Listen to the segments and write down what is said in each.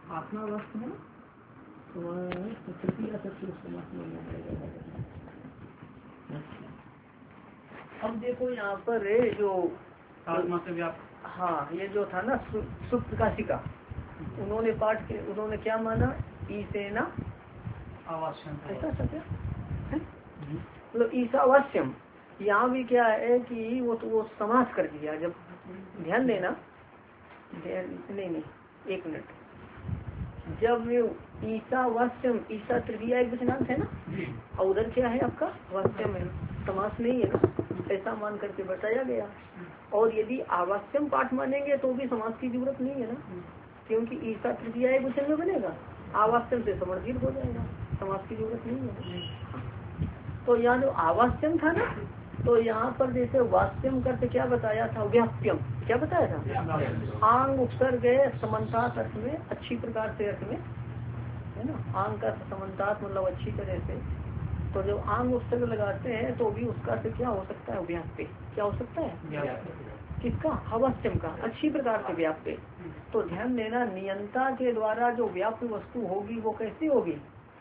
आत्मा वस्तु है तो तृतीय सबसे समास मानना पड़ेगा। अब देखो यहाँ पर जो आत्मा से व्याप्त, हाँ ये जो था ना सुप्रकाशिका, उन्होंने पाठ के उन्होंने क्या माना, ईसेना आवास्यम, ऐसा सब है मतलब ईसावास्यम। यहाँ भी क्या है कि वो समास कर दिया। जब ध्यान देना, नहीं एक मिनट, जब ईसावास्यम, ईसा तृतीया एक वचनांत है ना, और उधर क्या है आपका वास्यम है, समास नहीं है ना, ऐसा मान करके बताया गया। और यदि आवास्यम पाठ मानेंगे तो भी समास की जरूरत नहीं है ना, क्योंकि ईसा तृतीया एक वचन में बनेगा, आवास्यम से समर्थित हो जाएगा, समास की जरूरत नहीं है। तो यहाँ जो आवास्यम था ना, तो यहाँ पर जैसे वास्यम करके क्या बताया था, व्याप्यम क्या बताया था, आंग उपसर्ग समन्तात अर्थ में, अच्छी प्रकार से अर्थ में है ना, आंग का समन्तात मतलब अच्छी तरह से। तो जब आंग उपसर्ग लगाते हैं तो भी उसका से क्या हो सकता है, व्याप्य। क्या हो सकता है, किसका, अवश्यम का, अच्छी प्रकार से व्याप्य। तो ध्यान देना, नियंता के द्वारा जो व्याप्य वस्तु होगी वो कैसी होगी,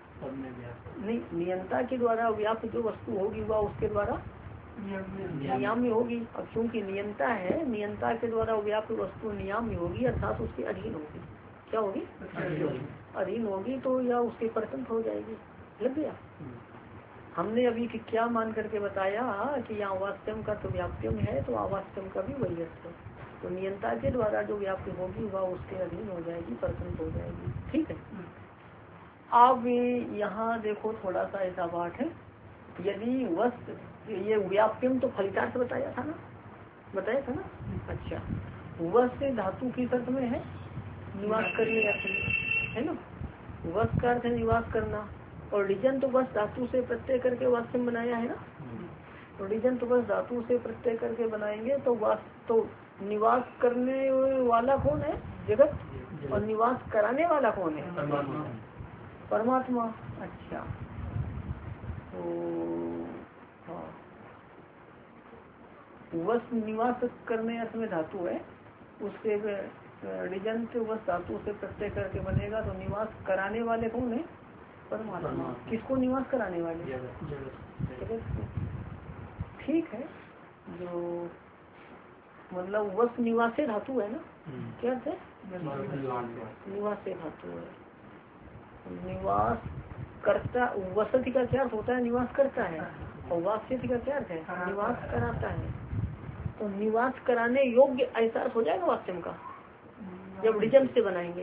नहीं, नियंता के द्वारा व्याप्त जो वस्तु होगी वह उसके द्वारा नियाम्य होगी। अब क्योंकि नियंता है, नियंता के द्वारा व्याप्त वस्तु नियाम्य होगी, अर्थात उसके अधीन होगी। क्या होगी, अधीन होगी, तो या उसके परतंत्र हो जाएगी। लग गया। हमने अभी क्या मान करके बताया कि यहाँ वास्तव का तो व्याप्यम है, तो अवास्तव का भी वही अर्थ है। तो नियंता के द्वारा जो व्याप्ति होगी वह उसके अधीन हो जाएगी, परतंत्र हो जाएगी। ठीक है। अब यहाँ देखो थोड़ा सा ऐसा बात है, यदि वस्तु ये व्याप्यम तो फलितार्थ बताया था ना, अच्छा, वस्तु धातु की अर्थ में है, निवास करने अर्थ में है ना, वस्तु का अर्थ है निवास करना, और डिजन तो बस धातु से प्रत्यय करके वास्तव बनाया है ना, तो डिजन तो बस धातु से प्रत्यय करके बनाएंगे तो तो निवास करने वाला कौन है, जगत, और निवास कराने वाला कौन है, परमात्मा। अच्छा, तो हाँ, वस्तु निवास करने अर्थ में धातु है, उससे डिजंत वस्तु धातु से प्रत्यय करके बनेगा, तो निवास कराने वाले कौन है, परमात्मा। किसको निवास कराने वाले, जगत को। ठीक है, जो मतलब वस्तु निवास धातु है ना, क्या अर्थ है, निवास धातु है। निवास करता, वसति का क्या अर्थ होता है, निवास करता है, और वास्यति का क्या अर्थ है, निवास कराता है। तो निवास कराने योग्य ऐसा अर्थ हो जाएगा वास्तव का, जब डिजंत से बनाएंगे,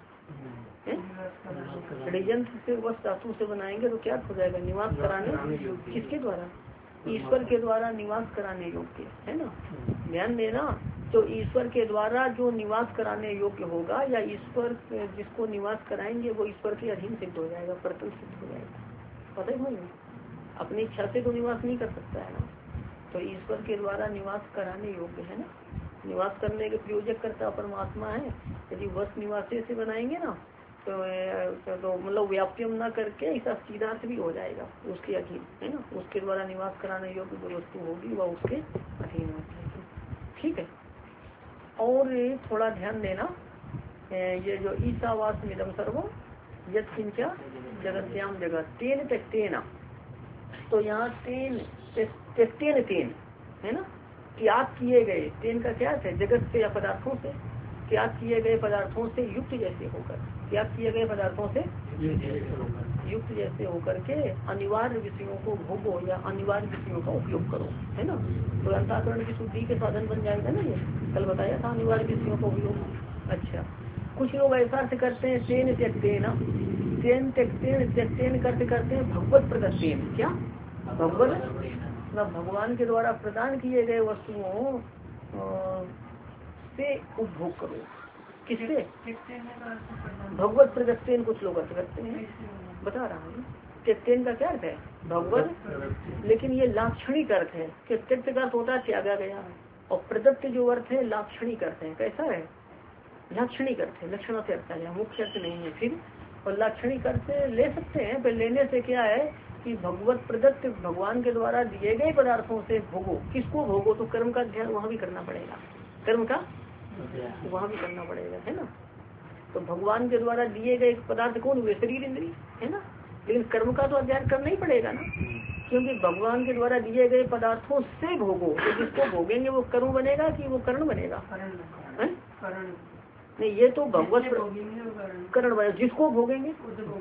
डिजंत से वस्तु धातु से बनाएंगे तो क्या अर्थ हो जाएगा, निवास कराने, किसके द्वारा, ईश्वर के द्वारा निवास कराने योग्य, है ना। ध्यान देना, तो ईश्वर के द्वारा जो निवास कराने योग्य होगा, या ईश्वर जिसको निवास कराएंगे वो ईश्वर के अधीन सिद्ध हो जाएगा, परतंत्र सिद्ध हो जाएगा। पता है, अपनी इच्छा से तो निवास नहीं कर सकता है ना, तो ईश्वर के द्वारा निवास कराने योग्य है ना, निवास करने के प्रयोजक करता परमात्मा है। यदि वस्तु निवास से बनाएंगे ना तो मतलब व्याप्यम न करके ऐसा सीधा भी हो जाएगा, उसके अधीन है ना, उसके द्वारा निवास कराने योग्य जो वस्तु होगी वह उसके अधीन हो जाएगी। ठीक है। और थोड़ा ध्यान देना, ये जो ईसावास मिदम सर्वम यद किंचा जगत्याम जगत तेन त्यक्तेन, तो यहाँ तेन त्यक्तेन तेन है ना, त्याग किए गए, तेन का क्या है, जगत से या पदार्थों से, त्याग किए गए पदार्थों से युक्त जैसे होकर, त्याग किए गए पदार्थों से युक्त जैसे होकर के अनिवार्य विषयों को भोगो या अनिवार्य विषयों का उपयोग करो, है ना। तो अंतःकरण की शुद्धि के साधन बन जाएगा ना, ये कल बताया था अनिवार्य विषयों का उपयोग। अच्छा, कुछ लोग ऐसा अर्थ करते हैं तेन त्यक्तेन, तेन त्यक्तेन, त्यक्तेन करते करते हैं भगवत प्रदत्तेन, क्या भगवत, मतलब भगवान के द्वारा प्रदान किए गए वस्तुओं से उपभोग करो, किससे, भगवत प्रदत्तेन कुछ लोग अर्थ करते हैं, बता रहा हूँ। त्यक्तेन का क्या अर्थ है, भगवत, लेकिन ये लाक्षणिक अर्थ है कि त्यक्त का अर्थ होता है त्यागा गया, और प्रदत्त जो अर्थ है लाक्षणिक अर्थ है। कैसा है, लाक्षणिक अर्थ है, लक्षण से अर्थ है, मुख्य अर्थ नहीं है। फिर और लाक्षणिक अर्थ ले सकते हैं, पर लेने से क्या है कि भगवत प्रदत्त भगवान के द्वारा दिए गए पदार्थों से भोगो, किसको भोगो, तो कर्म का ध्यान वहाँ भी करना पड़ेगा, कर्म का वहाँ भी करना पड़ेगा, है ना। तो भगवान के द्वारा दिए गए पदार्थ कौन हुए? शरीर इंद्रिय, है ना। लेकिन कर्म का तो अध्ययन करना ही पड़ेगा ना, क्योंकि भगवान के द्वारा दिए गए पदार्थों से भोगो, तो जिसको भोगेंगे वो कर्म बनेगा कि वो कर्ण बनेगा? नहीं, ये तो भगवत कर्ण बनेगा। जिसको भोगेंगे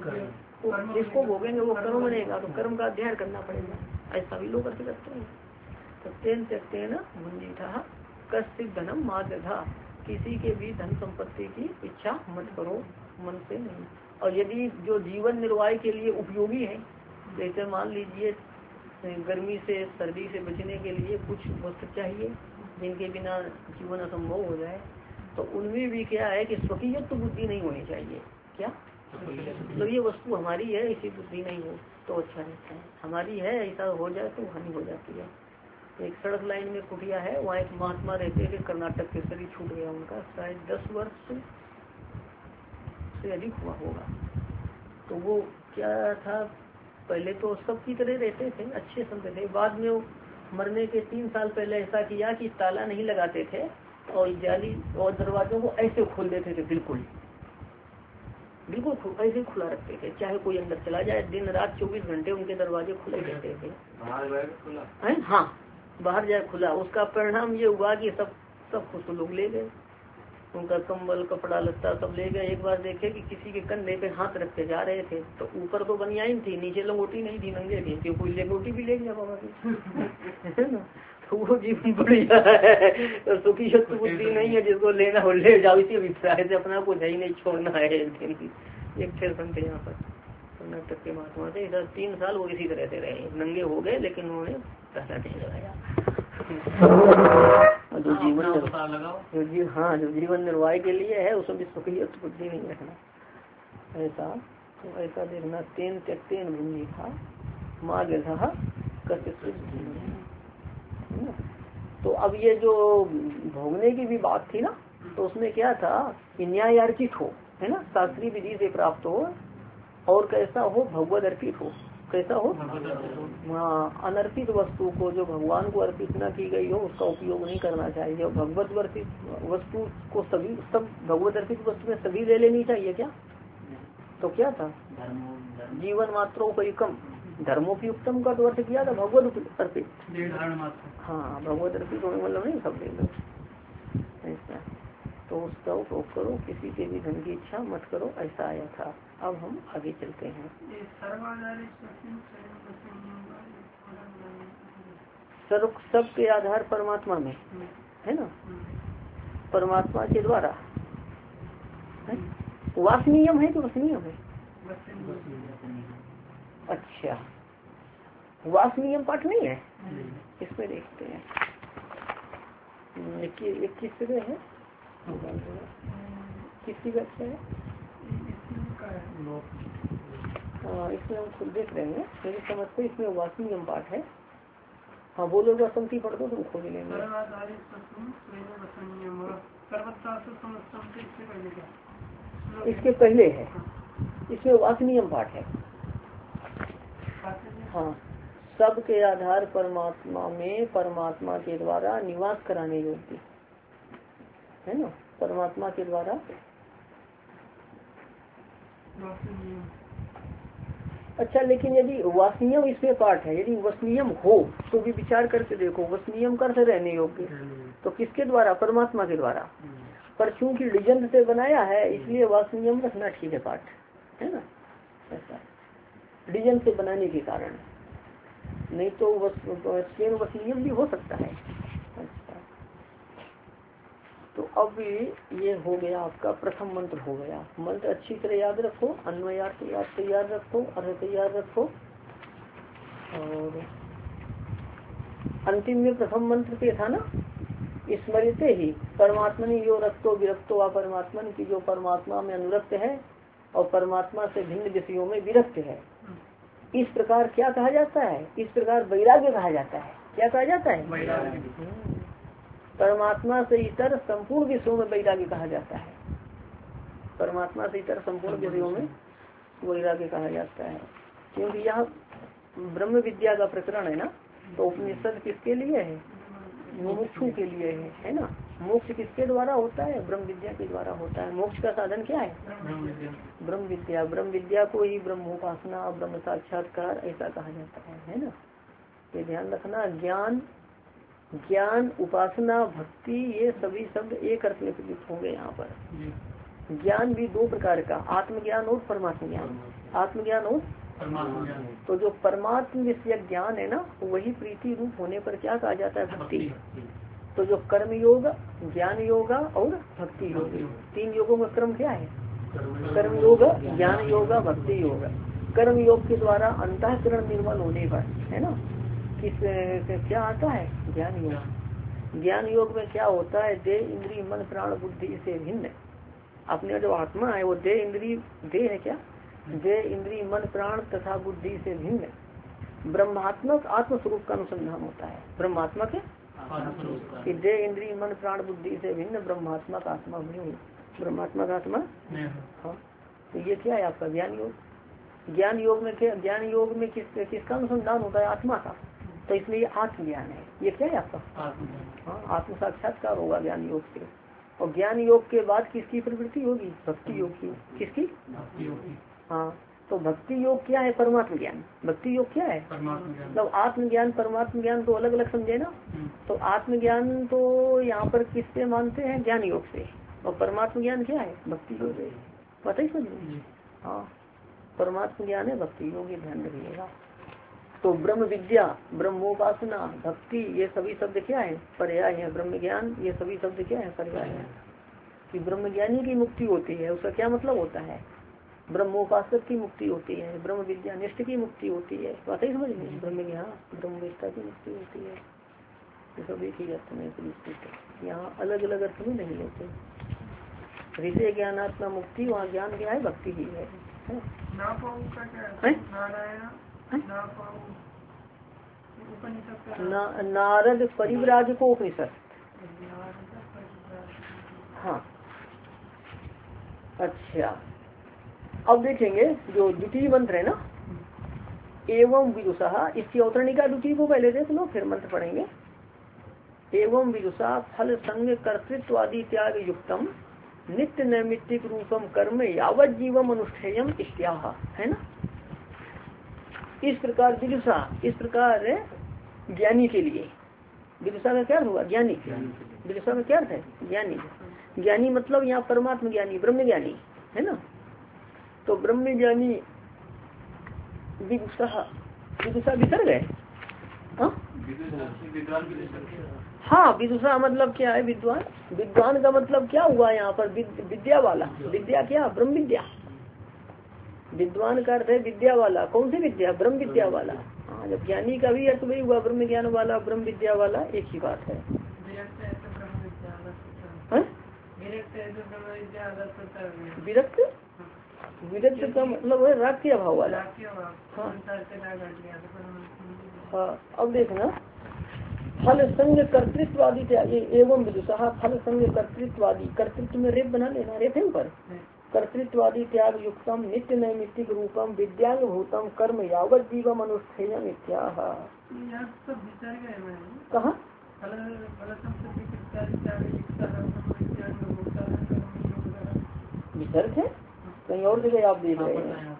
वो कर्म बनेगा, तो कर्म का अध्ययन करना पड़ेगा। ऐसा भी लोग अर्थ करते हैं। तो तेन त्यक्तेन भुंजीथा कश्चित् धनम मा दधा, किसी के भी धन संपत्ति की इच्छा मत करो, मन से नहीं। और यदि जो जीवन निर्वाह के लिए उपयोगी है, जैसे मान लीजिए गर्मी से सर्दी से बचने के लिए कुछ वस्त्र चाहिए जिनके बिना जीवन असंभव हो जाए, तो उनमें भी क्या है कि स्वकीय तो बुद्धि नहीं होनी चाहिए। क्या मतलब ये वस्तु हमारी है, इसी बुद्धि नहीं हो तो अच्छा रहता है। हमारी है, ऐसा हो जाए तो हानि हो जाती है। एक सड़क लाइन में कुटिया है, वहाँ एक महात्मा रहते थे कर्नाटक के, शरीर छूट गया उनका, शायद 10 वर्ष से अधिक हुआ होगा। तो वो क्या था, पहले तो सबकी तरह रहते थे, अच्छे संत थे। बाद में वो मरने के 3 साल पहले ऐसा किया कि ताला नहीं लगाते थे और जाली और दरवाजों को ऐसे खोल देते थे, बिल्कुल ऐसे ही खुला रखते थे, चाहे कोई अंदर चला जाए। दिन रात 24 घंटे उनके दरवाजे खुले रहते थे। हाँ, बाहर जाए खुला। उसका परिणाम ये हुआ कि सब कुछ लोग ले गए, उनका कंबल कपड़ा लत्ता सब ले गए। एक बार देखे कि किसी के कंधे पे हाथ रखते जा रहे थे, तो ऊपर तो बनियाइन थी, नीचे लंगोटी नहीं थी, नंगे थे, क्यों कोई लंगोटी भी ले गया बाबा की है ना। तो वो जीवन बढ़िया है, तो सुखी शत्रु बुद्धि नहीं है, जिसको लेना हो ले जाओ, इसी अभिप्राय से अपना कुछ नहीं छोड़ना है। एक दिन एक थे संत यहाँ पर कर्नाटक के महात्मा थे, इधर 3 साल वो इसी तरह से रहे, नंगे हो गए लेकिन उन्होंने पहला नहीं लगाया। जो जीवन निर्वाह के लिए है उसमें भी सुखी बुद्धि नहीं रखना। ऐसा देखना। तेन त्यक्तेन भुंजीथा मा दधा कश्चित्। तो अब ये जो भोगने की भी बात थी ना, तो उसमें क्या था कि न्याय अर्पित हो, है ना, शास्त्रीय विधि से प्राप्त हो, और कैसा हो, भगवद अर्पित हो। कैसा हो? हाँ, अनर्पित वस्तु को, जो भगवान को अर्पित न की गई हो, उसका उपयोग नहीं करना चाहिए। और भगवत अर्पित वस्तु को सब भगवत अर्पित वस्तु में सभी ले लेनी चाहिए क्या? तो क्या था, जीवन मात्रोपयुक्तम, धर्मोपयुक्तम का तो अर्थ किया था भगवत अर्पित। हाँ, भगवत अर्पित होने मतलब नहीं सब ले लो, ऐसा। तो उसका उपयोग करो, किसी के भी धन की इच्छा मत करो, ऐसा आया था। अब हम आगे चलते हैं। सब के आधार परमात्मा में है ना, परमात्मा के द्वारा वासनीयम है कि वसनीयम है? अच्छा, वासनीयम पाठ नहीं है, इसमें देखते हैं। 21 जगह है, किसकी व्याख्या है? इसमें हम खुद देख रहे हैं, लेकिन समझते इसमें वासनीयम पाठ है। हाँ बोलो, जो पंक्ति पढ़ दो तुम खोज लेंगे। इसके पहले है, इसमें वासनीयम पाठ है। हाँ, सब के आधार परमात्मा में परमात्मा के द्वारा निवास कराने योग्य है ना, परमात्मा के द्वारा। अच्छा, लेकिन यदि वासनीयम इसमें पाठ है, यदि वसनीयम हो तो भी विचार करके देखो, वसनीयम कर से रहने योग्य, तो किसके द्वारा? परमात्मा के द्वारा। पर चूंकि डिजन से बनाया है इसलिए वासनीयम रखना ठीक है पाठ, है ना, ऐसा डिजन से बनाने के कारण, नहीं तो वसनीयम भी हो सकता है। अच्छा, तो अब ये हो गया आपका प्रथम मंत्र हो गया। मंत्र अच्छी तरह याद रखो, अन्वयार्थ तैयार रखो, अर्थ तैयार रखो। और अंतिम में प्रथम मंत्र पे था ना, स्मृते ही परमात्मनि यो रक्तो विरक्तो व परमात्मन की, जो परमात्मा में अनुरक्त है और परमात्मा से भिन्न विषयों में विरक्त है, इस प्रकार क्या कहा जाता है? इस प्रकार वैराग्य कहा जाता है। क्या कहा जाता है? परमात्मा से इतर संपूर्ण विषयों में वैराग्य कहा जाता है। परमात्मा से इतर संपूर्ण विषयों में वैराग्य कहा जाता है, क्योंकि यह ब्रह्म विद्या का प्रकरण है ना, तो उपनिषद किसके लिए है? मुमुक्षु के लिए है ना। मोक्ष किसके द्वारा होता है? ब्रह्म विद्या के द्वारा होता है। मोक्ष का साधन क्या है? ब्रह्म विद्या। ब्रह्म विद्या को ही ब्रह्मोपासना, ब्रह्म साक्षात्कार ऐसा कहा जाता है ना। ये ध्यान रखना, ज्ञान, ज्ञान, उपासना, भक्ति, ये सभी शब्द एक अर्थ में प्रयुक्त होंगे यहाँ पर। ज्ञान भी दो प्रकार का, आत्मज्ञान और परमात्म ज्ञान। आत्मज्ञान और परमात्मा ज्ञान। तो जो परमात्म विषय ज्ञान है ना, वही प्रीति रूप होने पर क्या कहा जाता है? भक्ति। तो जो कर्म योग, ज्ञान योगा और भक्ति योग, तीन योगों का क्रम क्या है? कर्म योग, ज्ञान योगा, भक्ति योग। कर्म योग के द्वारा अंतःकरण निर्मल होने पर है ना, किस क्या आता है? ज्ञान योग। ज्ञान योग में क्या होता है? देह, इंद्रिय, मन, प्राण, बुद्धि से भिन्न अपने जो आत्मा है वो देह, इंद्रिय, देह है क्या? देह, इंद्रिय, मन, प्राण तथा बुद्धि से भिन्न ब्रह्मात्मक आत्मस्वरूप का अनुसंधान होता है। ब्रह्मात्मक कि देह, इंद्रिय, मन, प्राण, बुद्धि से भिन्न ब्रह्मात्मक आत्मा नहीं, ब्रह्मात्मक आत्मा। हाँ, तो ये क्या है आपका? ज्ञान योग। ज्ञान योग में क्या? ज्ञान योग में किसका अनुसंधान होता है? आत्मा का। तो इसलिए ये आत्मज्ञान है। ये क्या है आपका? हाँ, आत्म साक्षात्कार होगा ज्ञान योग से। और ज्ञान योग के बाद किसकी प्रवृत्ति होगी? भक्ति योग की। किसकी? हाँ, तो भक्ति योग क्या है? परमात्म ज्ञान। भक्ति योग क्या है? मतलब आत्मज्ञान, परमात्म ज्ञान तो अलग अलग समझे ना। तो आत्मज्ञान तो यहाँ पर किससे मानते हैं? ज्ञान योग से। और परमात्म ज्ञान क्या है? भक्ति योग से। पता ही समझिए। हाँ, परमात्म ज्ञान है भक्ति योग, ये ध्यान रखिएगा। तो ब्रह्म विद्या, ब्रह्मोपासना, भक्ति, ये सभी शब्द क्या है? पर्याय है। ब्रह्म ज्ञान, ये सभी शब्द क्या है? पर्याय है। कि ब्रह्म ज्ञानी की मुक्ति होती है, उसका क्या मतलब होता है? ब्रह्मोपासक की मुक्ति होती है, ब्रह्म विद्या निष्ठ की मुक्ति होती है। बात ही समझ लीजिए। ब्रह्म ज्ञान, ब्रह्म विद्या की मुक्ति होती है। ये सब एक ही अर्थ में, यहाँ अलग अलग अर्थ में नहीं लेते। हृदय ज्ञानात्मा मुक्ति, वहाँ ज्ञान क्या है? भक्ति ही है। नारद परिव्राजकोपनिषद। हाँ, अच्छा, अब देखेंगे जो द्वितीय मंत्र है ना, एवं विदुषा, इसकी अवतरणिका द्वितीय को पहले देख लो, फिर मंत्र पढ़ेंगे। एवं विदुषा फल संग कर्तृत्व आदि त्याग युक्तम नित्य नैमित्तिक रूपम कर्म यावत जीवम अनुष्ठेयम इत्याह, है ना। इस प्रकार विदुषा, इस प्रकार ज्ञानी के लिए, विदुषा का क्या हुआ? ज्ञानी। विदुषा में क्या अर्थ है? ज्ञानी। ज्ञानी मतलब यहाँ परमात्म ज्ञानी, ब्रह्म ज्ञानी, है ना। तो ब्रह्म ज्ञानी विदुषा, विदुषा विसर्ग है। हाँ, विदुषा मतलब क्या है? विद्वान। विद्वान का मतलब क्या हुआ यहाँ पर? विद्या वाला। विद्या क्या? ब्रह्म विद्या। विद्वान का अर्थ है विद्या वाला। कौन सी विद्या? ब्रह्म विद्या वाला। हाँ, जब ज्ञानी का भी अर्थ वही हुआ, ब्रह्म ज्ञान वाला, ब्रह्म विद्या वाला, एक ही बात है। विरक्त, विरक्त का मतलब है राग के अभाव वाला। हाँ, अब देखना, फल संग कर्तृत्वादी त्यागी एवं विदुषा फल संग कर्तृत्वादी, कर्तृत्व में रेप बना लेना, रेप है ऊपर। कर्तृत्वादी त्याग युक्तम नित्य नैमित्तिक रूपम विद्यांग भूतम कर्म यावत जीवम अनुष्ठेयम इत्याह। कहाँ? विसर्ग है कहीं और जगह आप देख रहे हैं,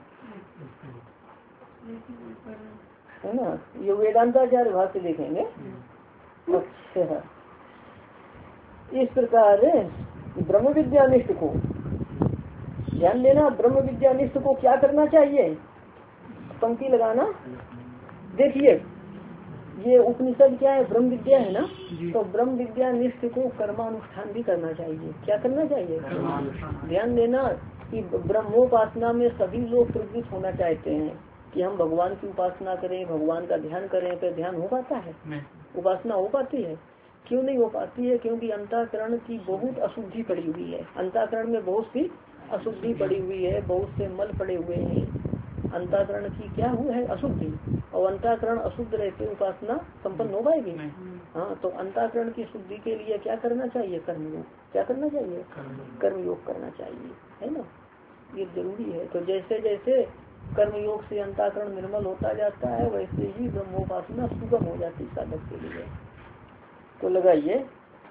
है ना। ये वेदांताचार्य भाष्य देखेंगे। अच्छा, इस प्रकार ब्रह्म विद्यानिष्ठ को ध्यान देना। ब्रह्म विद्यानिष्ठ को क्या करना चाहिए? पंक्ति लगाना। देखिए, ये उपनिषद क्या है? ब्रह्म विद्या है ना। तो ब्रह्म विद्यानिष्ठ को कर्मानुष्ठान भी करना चाहिए। क्या करना चाहिए? ध्यान देना कि ब्रह्मोपासना में सभी लोग प्रवृत्त होना चाहते हैं कि हम भगवान की उपासना करें, भगवान का ध्यान करें। तो ध्यान हो पाता है? उपासना हो पाती है? क्यों नहीं हो पाती है? क्योंकि अंतःकरण की बहुत अशुद्धि पड़ी हुई है। अंतःकरण में बहुत सी अशुद्धि पड़ी हुई है, बहुत से मल पड़े हुए हैं। अंतःकरण की क्या हुआ है? अशुद्धि। और अंतःकरण अशुद्ध रहते उपासना संपन्न हो पाएगी? हाँ, तो अंतःकरण की शुद्धि के लिए क्या करना चाहिए? कर्मयोग। क्या करना चाहिए? कर्मयोग करना चाहिए, है ना। ये जरूरी है। तो जैसे जैसे कर्मयोग से अंतःकरण निर्मल होता जाता है, वैसे ही ब्रह्मोपासना सुगम हो जाती साधक के लिए। तो लगाइए,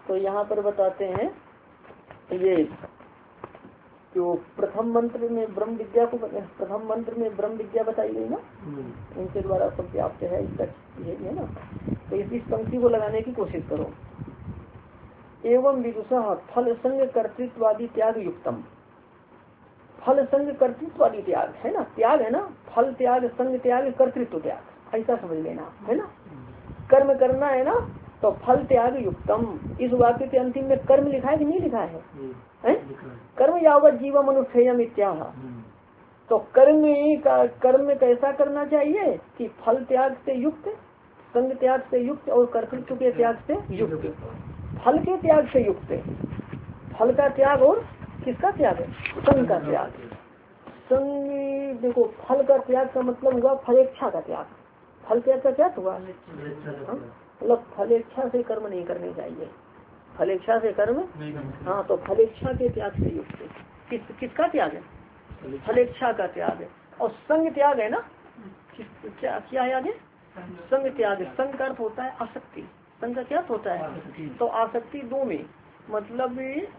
तो यहाँ पर बताते हैं ये जो प्रथम मंत्र में ब्रह्म विद्या को बताई गई ना, उनके द्वारा सब व्याप्त है इस तक ये है ना। तो इस पंक्ति को लगाने की कोशिश करो। एवं विदुषः फल संग कर्तृत्वादि त्याग युक्तम। फल संग कर्तृत्वादि त्याग है ना, त्याग है ना, फल त्याग, संग त्याग, कर्तृत्व त्याग, ऐसा समझ लेना है ना। कर्म करना है ना, तो फल त्याग युक्तम। इस वाक्य के अंतिम में कर्म लिखा है कि नहीं लिखा है? कर्म यावत जीव मनुष्यम इत्याह। तो कर्म कैसा करना चाहिए कि फल त्याग से युक्त, संग त्याग से युक्त और कर्तृत्व के त्याग से युक्त। फल के त्याग से युक्त, फल का त्याग और किसका त्याग है? संग का त्याग। संग देखो, फल का त्याग का मतलब हुआ फलेच्छा का त्याग। फल त्याग का क्या हुआ? मतलब फलेच्छा से कर्म नहीं करने चाहिए, फलेच्छा से कर्म। हाँ, तो फलेच्छा के त्याग से युक्त किसका त्याग है? फलेच्छा का त्याग है। और संग त्याग है ना, क्या है आगे? संग त्याग। संग का अर्थ होता है आसक्ति। संग का क्या होता है? तो आसक्ति दो में, मतलब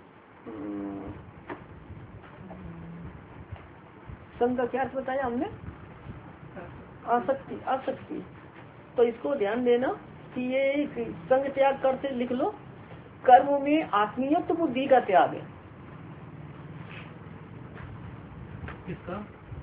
संग का क्या अर्थ बताया हमने? आसक्ति। आसक्ति तो इसको ध्यान देना कि ये संग त्याग करते लिख लो, कर्म में आत्मीयत्व बुद्धि का त्याग है। किसका?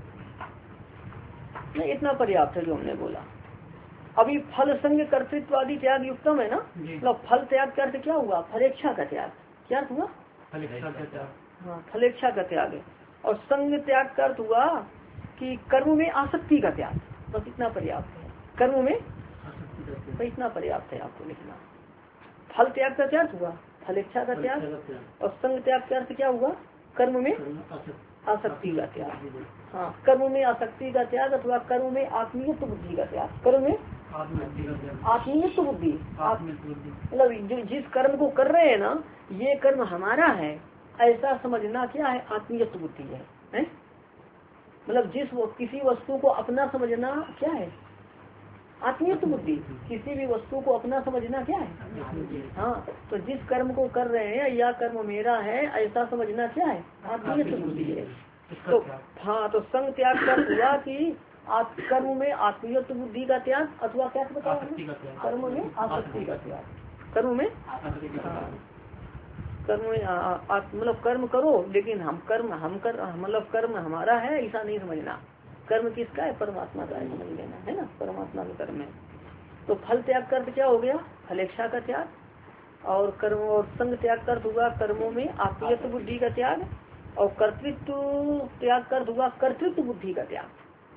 नहीं, इतना पर्याप्त है जो हमने बोला। अभी फल संग कर्तृत्व आदि त्याग युक्तम है ना, मतलब फल त्याग का अर्थ क्या हुआ? फलेच्छा का त्याग। क्या हुआ? फलेच्छा का त्याग। हाँ, फलेच्छा का त्याग है। और संग त्याग का अर्थ हुआ कि कर्म में आसक्ति का त्याग। बस इतना पर्याप्त है। कर्म में तो इतना पर्याप्त है आपको लिखना। फल त्याग का क्या हुआ? फलेच्छा का त्याग। और संग त्याग का अर्थ क्या हुआ? कर्म में आसक्ति का त्याग। हाँ, कर्म में आसक्ति का त्याग अथवा कर्म में आत्मीयत्व बुद्धि का त्याग। कर्म में आत्मीयत्व बुद्धि, मतलब जिस कर्म को कर रहे हैं ना, ये कर्म हमारा है ऐसा समझना क्या है? आत्मीयत्व बुद्धि है? मतलब किसी वस्तु को अपना समझना क्या है? आत्मीयत्व बुद्धि। किसी भी वस्तु को अपना समझना क्या है? हाँ, तो जिस कर्म को कर रहे हैं या कर्म मेरा है ऐसा समझना क्या है? आत्मीयत्व बुद्धि है। तो हाँ, तो संग त्याग का हुआ कि कर्म में आत्मीयत्व बुद्धि का त्याग अथवा क्या बताया? कर्म में आसक्ति का त्याग। कर्म में मतलब कर्म करो लेकिन मतलब कर्म हमारा है ऐसा नहीं समझना। कर्म किसका है? परमात्मा का है, समझ लेना है ना, परमात्मा का कर्म है। तो फल त्याग का अर्थ क्या हो गया? फलेच्छा का त्याग। और कर्म और संग त्याग का अर्थ हुआ कर्मों में आत्मीयत्व बुद्धि का त्याग। और कर्तृत्व त्याग का अर्थ हुआ कर्तृत्व बुद्धि का त्याग।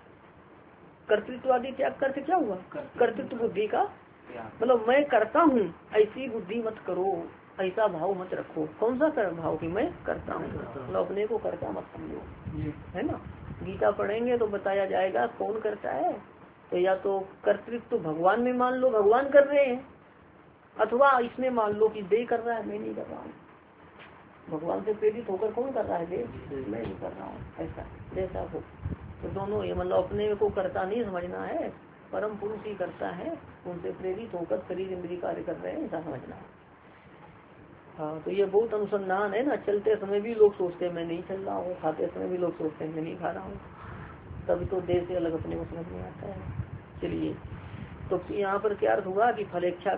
कर्तृत्व आदि त्याग का अर्थ क्या हुआ? कर्तृत्व बुद्धि का, मतलब मैं करता हूँ ऐसी बुद्धि मत करो, ऐसा भाव मत रखो। कौन सा भाव कि मैं करता हूँ, मतलब अपने को करता मत समझो, है ना। गीता पढ़ेंगे तो बताया जाएगा कौन करता है। तो या तो कर्तृत्व भगवान में मान लो भगवान कर रहे हैं, अथवा इसमें मान लो कि देह कर रहा है मैं नहीं कर रहा हूँ। भगवान से प्रेरित होकर कौन कर रहा है? देह। मैं नहीं कर रहा हूँ, ऐसा जैसा हो। तो दोनों ये मतलब अपने को करता नहीं समझना है, परम पुरुष ही करता है, उनसे प्रेरित होकर शरीर इंद्रिय कार्य कर रहे हैं ऐसा समझना है। हाँ, तो ये बहुत अनुसंधान है ना। चलते समय भी लोग सोचते हैं मैं नहीं चल रहा हूँ, खाते समय भी लोग सोचते हैं मैं नहीं खा रहा हूँ, तभी तो देह से अलग अपने को समझ में आता है। चलिए, तो यहाँ पर क्या अर्थ हुआ कि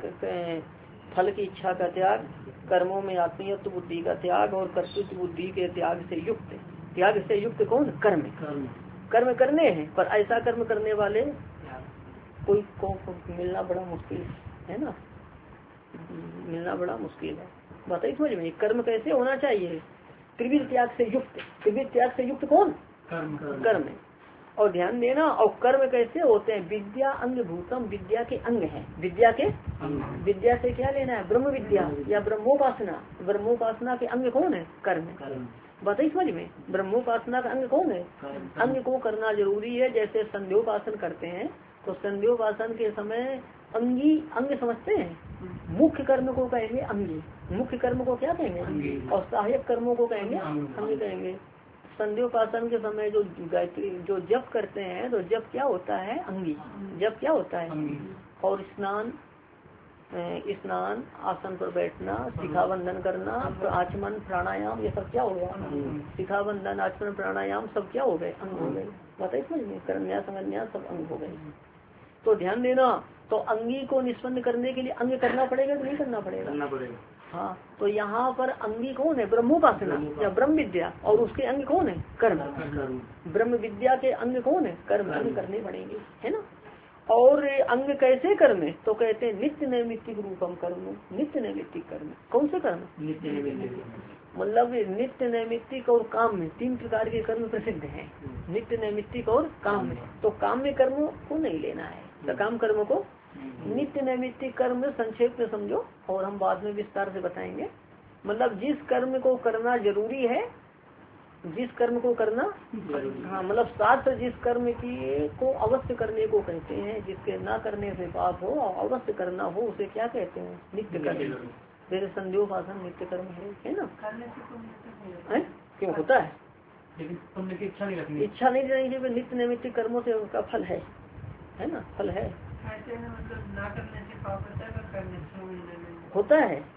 फल की इच्छा का त्याग, कर्मों में आत्मीयत्व बुद्धि का त्याग और कर्तृत्व बुद्धि के त्याग से युक्त। त्याग से युक्त कौन? कर्म करने हैं, पर ऐसा कर्म करने वाले कोई को मिलना बड़ा मुश्किल है ना, मिलना बड़ा मुश्किल है। बताइए समझ में, कर्म कैसे होना चाहिए? त्रिविध त्याग से युक्त। त्रिविध त्याग से युक्त कौन? कर्म। और ध्यान देना, और कर्म कैसे होते हैं? विद्या अंग भूतम, विद्या के अंग है। विद्या के विद्या से क्या लेना है? ब्रह्म विद्या या ब्रह्मोपासना। ब्रह्मोपासना के अंग कौन है? कर्म। बताइए समझ में, ब्रह्मोपासना का अंग कौन है? अंग को करना जरूरी है। जैसे संध्योपासन करते हैं तो संध्योपासन के समय अंगी अंग समझते हैं। मुख्य कर्म को कहेंगे अंगी, मुख्य कर्म को क्या कहेंगे? और सहायक कर्मों को कहेंगे अंग कहेंगे। संध्योपासन के समय जो गायत्री जो जप करते हैं तो जप क्या होता है? अंगी। जप क्या होता है? और स्नान स्नान, आसन पर बैठना, शिखाबंधन करना, आचमन, प्राणायाम, ये सब क्या हो गया? शिखाबंधन, आचमन, प्राणायाम सब क्या हो गए? अंग हो गए। बताइए समझ में, करन्यास संगन्यास सब अंग हो गए। तो ध्यान देना, तो अंगी को निष्पन्न करने के लिए अंग करना पड़ेगा कि नहीं करना पड़ेगा? करना पड़ेगा। हाँ, तो यहाँ पर अंगी कौन है? ब्रह्मोपासना या ब्रह्म विद्या, और उसके अंग कौन है? कर्म। ब्रह्म विद्या के अंग कौन है? कर्म। अंग करने पड़ेंगे, है ना। और अंग कैसे कर्म है? तो कहते हैं नित्य नैमित्तिक रूपम कर्म। नित्य नैमित्तिक कर्म कौन से कर्म? नित्य नैमित्तिक, मतलब नित्य नैमित्तिक और काम में 3 प्रकार के कर्म प्रसिद्ध हैं। नित्य नैमित्तिक और काम में, तो काम में कर्मों को नहीं लेना है, तो काम कर्म को नित्य नैमित्तिक कर्म संक्षेप में समझो, और हम बाद में विस्तार से बताएंगे। मतलब जिस कर्म को करना जरूरी है, जिस कर्म को करना, हाँ मतलब शास्त्र जिस कर्म की को अवश्य करने को कहते हैं, जिसके ना करने से पाप हो और अवश्य करना हो, उसे क्या कहते हैं? नित्य कर्म। जैसे संध्योपासन नित्य कर्म है ना। क्यों होता है? लेकिन तुमने की इच्छा नहीं रखनी, इच्छा नहीं रखनी चाहिए। नित्य नैमित्तिक कर्मों से उनका फल है ना, फल है। मतलब ना करने से पाप होता है, करने से होता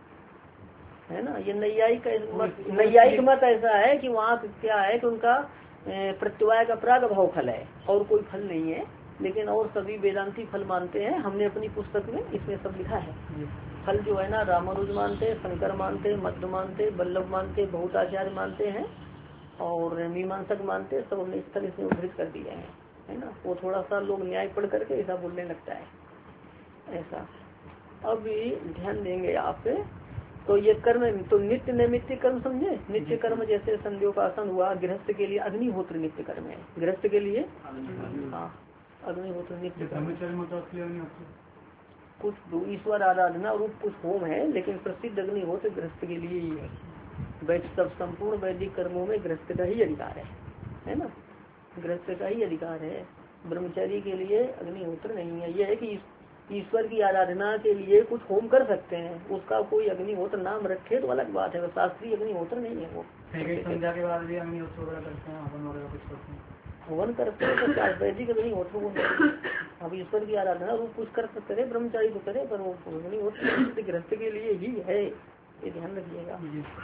है ना। ये नैयायिक मत ऐसा है कि वहाँ क्या है कि उनका प्रत्यवाय का प्राग भाव फल है और कोई फल नहीं है, लेकिन और सभी वेदांती फल मानते हैं। हमने अपनी पुस्तक में इसमें सब लिखा है। फल जो है ना, रामानुज मानते, शंकर मानते, मध्य मानते, वल्लभ मानते, बहुताचार्य मानते हैं और मीमांसक मानते, सब हमने स्थल इसमें उद्धृत कर दिया है ना। वो थोड़ा सा लोग न्याय पढ़ करके ऐसा बोलने लगता है ऐसा। अभी ध्यान देंगे आप, तो ये कर्म, तो नित्य नैमित्तिक कर्म समझे। नित्य कर्म जैसे संध्योपासन हुआ, गृहस्थ के लिए अग्निहोत्र नित्य कर्म है। गृहस्थ के लिए हाँ अग्निहोत्र नित्य कर्म। कुछ ईश्वर आराधना रूप कुछ होम है, लेकिन प्रसिद्ध अग्निहोत्र गृहस्थ के लिए ही है। सब संपूर्ण वैदिक कर्मों में गृहस्थ का ही अधिकार है ना। गृहस्थ का ही अधिकार है, ब्रह्मचारी के लिए अग्निहोत्र नहीं है। यह है कि ईश्वर की आराधना के लिए कुछ होम कर सकते हैं, उसका कोई अग्निहोत्र नाम रखे तो अलग बात है, वो शास्त्रीय अग्निहोत्र नहीं है। वो संध्या के बाद भी अग्निहोत्र वगैरह करते हैं, हवन वगैरह कुछ करते हैं, हवन करते हैं तो वैदिक अग्निहोत्र को नहीं। अब ईश्वर की आराधना वो कुछ कर सकते, ब्रह्मचारी को करे, पर वो अग्निहोत्र गृहस्थ के लिए ही है, ये ध्यान रखिएगा।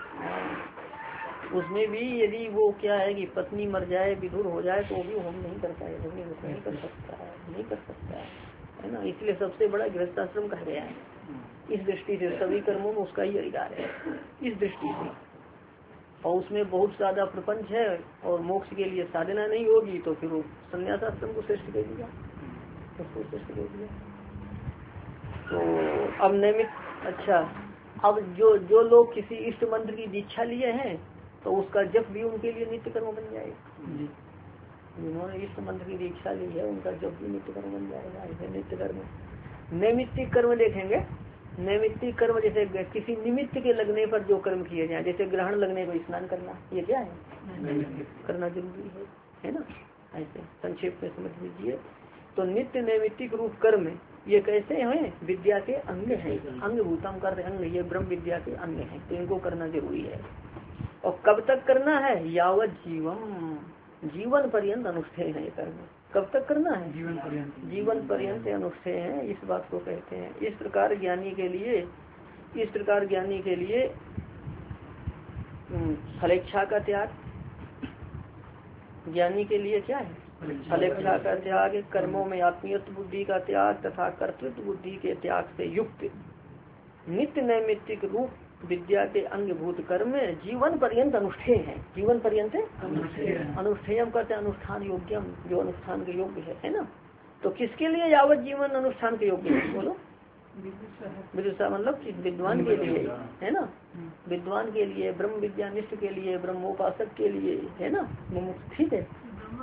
उसमें भी यदि वो क्या है कि पत्नी मर जाए, विधुर हो जाए, तो वो भी होम नहीं करता है, अग्निहोत्र नहीं कर सकता है, नहीं कर सकता है ना। इसलिए सबसे बड़ा गृहस्थाश्रम कहा गया है। इस दृष्टि से सभी कर्मों में उसका ही अधिकार है, इस दृष्टि से। और उसमें बहुत ज्यादा प्रपंच है और मोक्ष के लिए साधना नहीं होगी, तो फिर वो संन्यासाश्रम को श्रेष्ठ दे दिया, उसको श्रेष्ठ दे दिया। तो अब नियमित, अच्छा, अब जो लोग किसी इष्ट मंत्र की दीक्षा लिए हैं, तो उसका जप भी उनके लिए नित्य कर्म बन जाएगा। जिन्होंने इष्ट मंत्र की दीक्षा ली है, उनका जप भी नित्य कर्म बन जाएगा। ऐसे नित्य कर्म, नैमित्तिक कर्म देखेंगे। नैमित्तिक कर्म जैसे किसी निमित्त के लगने पर जो कर्म किए जाए, जैसे ग्रहण लगने पर स्नान करना, ये क्या है? करना जरूरी है ना। ऐसे संक्षेप में समझ लीजिए। तो नित्य नैमित्तिक रूप कर्म ये कैसे हैं? विद्या के अंग है। अंग भूतम कर अंग, ये ब्रह्म विद्या के अंग है, तो इनको करना जरूरी है। और कब तक करना है? यावत जीवन, जीवन पर्यंत अनुष्ठेय है ये कर्म। कब तक करना है? जीवन पर्यंत, जीवन पर्यंत अनुष्ठेय है, इस बात को कहते हैं। इस प्रकार ज्ञानी के लिए फलेच्छा का त्याग, ज्ञानी के लिए क्या है? फलेच्छा का त्याग, कर्मों में आत्मीयत्व बुद्धि का त्याग तथा कर्तृत्व बुद्धि के त्याग से युक्त नित्य नैमित्तिक रूप विद्या के अंगभूत कर्म जीवन पर्यंत अनुष्ठेय है। जीवन पर्यंत अनुष्ठेयम करते अनुष्ठान योग्यम, जो अनुष्ठान के योग्य है ना। तो किसके लिए यावत जीवन अनुष्ठान के योग्य है? बोलो। विदुषा मतलब विद्वान के लिए है ना, विद्वान के लिए, ब्रह्म विद्यानिष्ठ के लिए, ब्रह्मोपासक के लिए है ना। ठीक है,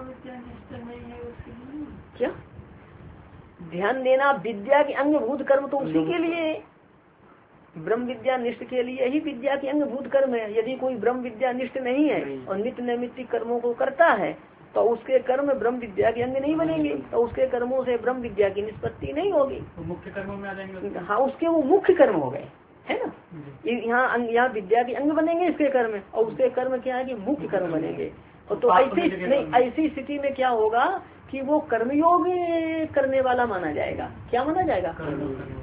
क्या ध्यान देना, विद्या के अंगभूत कर्म तो उसी के लिए, ब्रह्म विद्या निष्ठ के लिए ही विद्या के अंगभूत कर्म है। यदि कोई ब्रह्म विद्या निष्ठ नहीं है और नित्य नैमित्तिक कर्मों को करता है, तो उसके कर्म ब्रह्म विद्या के अंग नहीं बनेंगे, तो उसके कर्मों से ब्रह्म विद्या की निष्पत्ति नहीं होगी, तो मुख्य कर्मों में आ जाएंगे। हाँ, उसके वो मुख्य कर्म हो गए है ना। यहाँ विद्या के अंग बनेंगे इसके कर्म, और उसके कर्म क्या है कि मुख्य कर्म बनेंगे। तो ऐसी स्थिति में क्या होगा कि वो कर्मयोग करने वाला माना जाएगा। क्या माना जाएगा?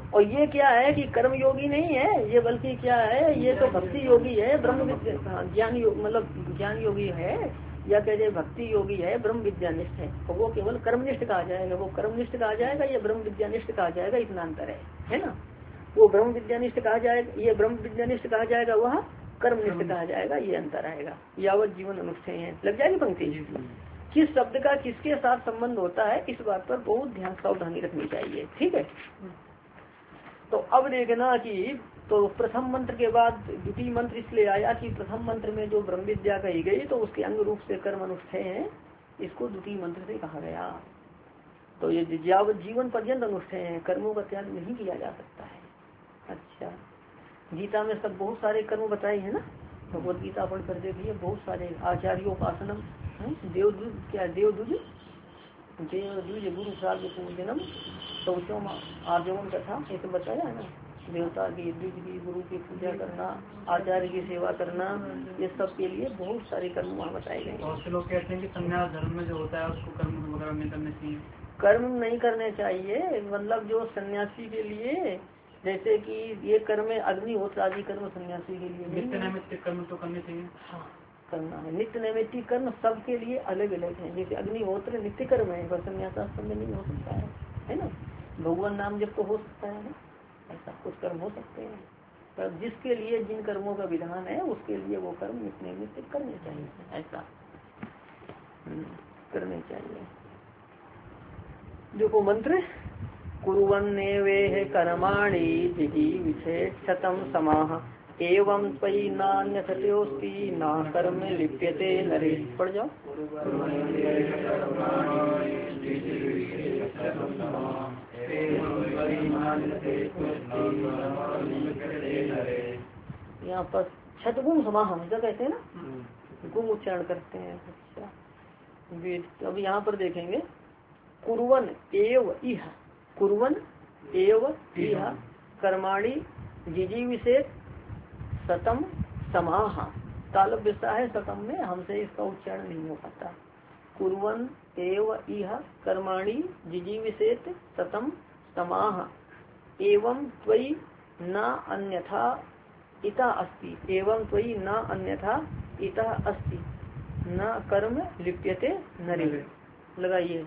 और ये क्या है कि कर्म योगी नहीं है ये, बल्कि क्या है, ये तो भक्ति योगी है, ब्रह्म ज्ञान मतलब ज्ञान योगी है, या कहे भक्ति योगी है, ब्रह्म विद्यानिष्ठ है। तो वो केवल कर्मनिष्ठ कहा जाएगा, वो कर्मनिष्ठ कहा जाएगा, ये ब्रह्म विद्यानिष्ठ कहा जाएगा, इतना अंतर है ना। वो ब्रह्म विद्यानिष्ठ कहा जाएगा, ये ब्रह्म विद्यानिष्ठ कहा जाएगा, वह कर्मनिष्ठ कहा जाएगा, ये अंतर आएगा। यावत जीवन अनुष्ठेय है, लग जाएगी पंक्ति। किस शब्द का किसके साथ संबंध होता है, इस बात पर बहुत ध्यान सावधानी रखनी चाहिए, ठीक है। तो अब देखना कि तो प्रथम मंत्र के बाद द्वितीय मंत्र इसलिए आया कि प्रथम मंत्र में जो ब्रह्म विद्या कही गई तो उसके अंग रूप से कर्म अनुष्ठेय है, इसको द्वितीय मंत्र से कहा गया। तो ये यावत जीवन पर्यंत अनुष्ठेय है, कर्मों का त्याग नहीं किया जा सकता है। अच्छा, गीता में सब बहुत सारे कर्म बताए हैं ना, भगवत गीता पढ़कर देखिए, बहुत सारे आचार्योपासनम, देवदूज क्या देवदूज गुरु श्राद्ध पूजनम, शौचम आजमन कथा, ये तो बताया है ना। देवता की, द्विज की, गुरु की पूजा करना, आचार्य की सेवा करना, ये सब के लिए बहुत सारे कर्म वहाँ बताए गए। बहुत से लोग कहते हैं कि संन्यास धर्म में जो होता है उसको कर्म वगैरह नहीं करने चाहिए। कर्म नहीं करने चाहिए, मतलब जो सन्यासी के लिए, जैसे कि ये कर्म अग्निहोत्र आदि कर्म सन्यासी के लिए नित्य नैमित्तिक कर्म तो करने चाहिए। हाँ करना है, नित्य नैमित्तिक कर्म सबके लिए अलग अलग है। जैसे अग्निहोत्र नित्य कर्म है, पर सन्यासाश्रम में नहीं हो सकता है ना। भगवान नाम जब तो हो सकता है ना, ऐसा कुछ कर्म हो सकते हैं, पर जिसके लिए जिन कर्मों का विधान है उसके लिए वो कर्म नित्य नैमित्तिक करने चाहिए, ऐसा करने चाहिए। देखो मंत्र, कुर्वन्नेवेह कर्माणि जिजीविषेत् शतं समाह एवं त्वयि नान्यथतोऽस्ति न कर्म लिप्यते नरे। पढ़ जाओ। यहाँ पर छतगुण समाह जो कहते हैं ना, गुण उच्चारण करते हैं। अच्छा, अब यहाँ पर देखेंगे कुर्वन एव इह, कुर्वन एव इह कर्माणि जिजीविषेत् शतम समाह। तालब विस्तार है शतम में, हमसे इसका उच्चारण नहीं हो पाता। कुर्वन एव इह कर्माणि जिजीविषेत् शतम समाह एवं त्वयि न अन्यथा इता अस्ति, एवं त्वयि न अन्यथा इता अस्ति न कर्म लिप्यते नरे। लगाइए,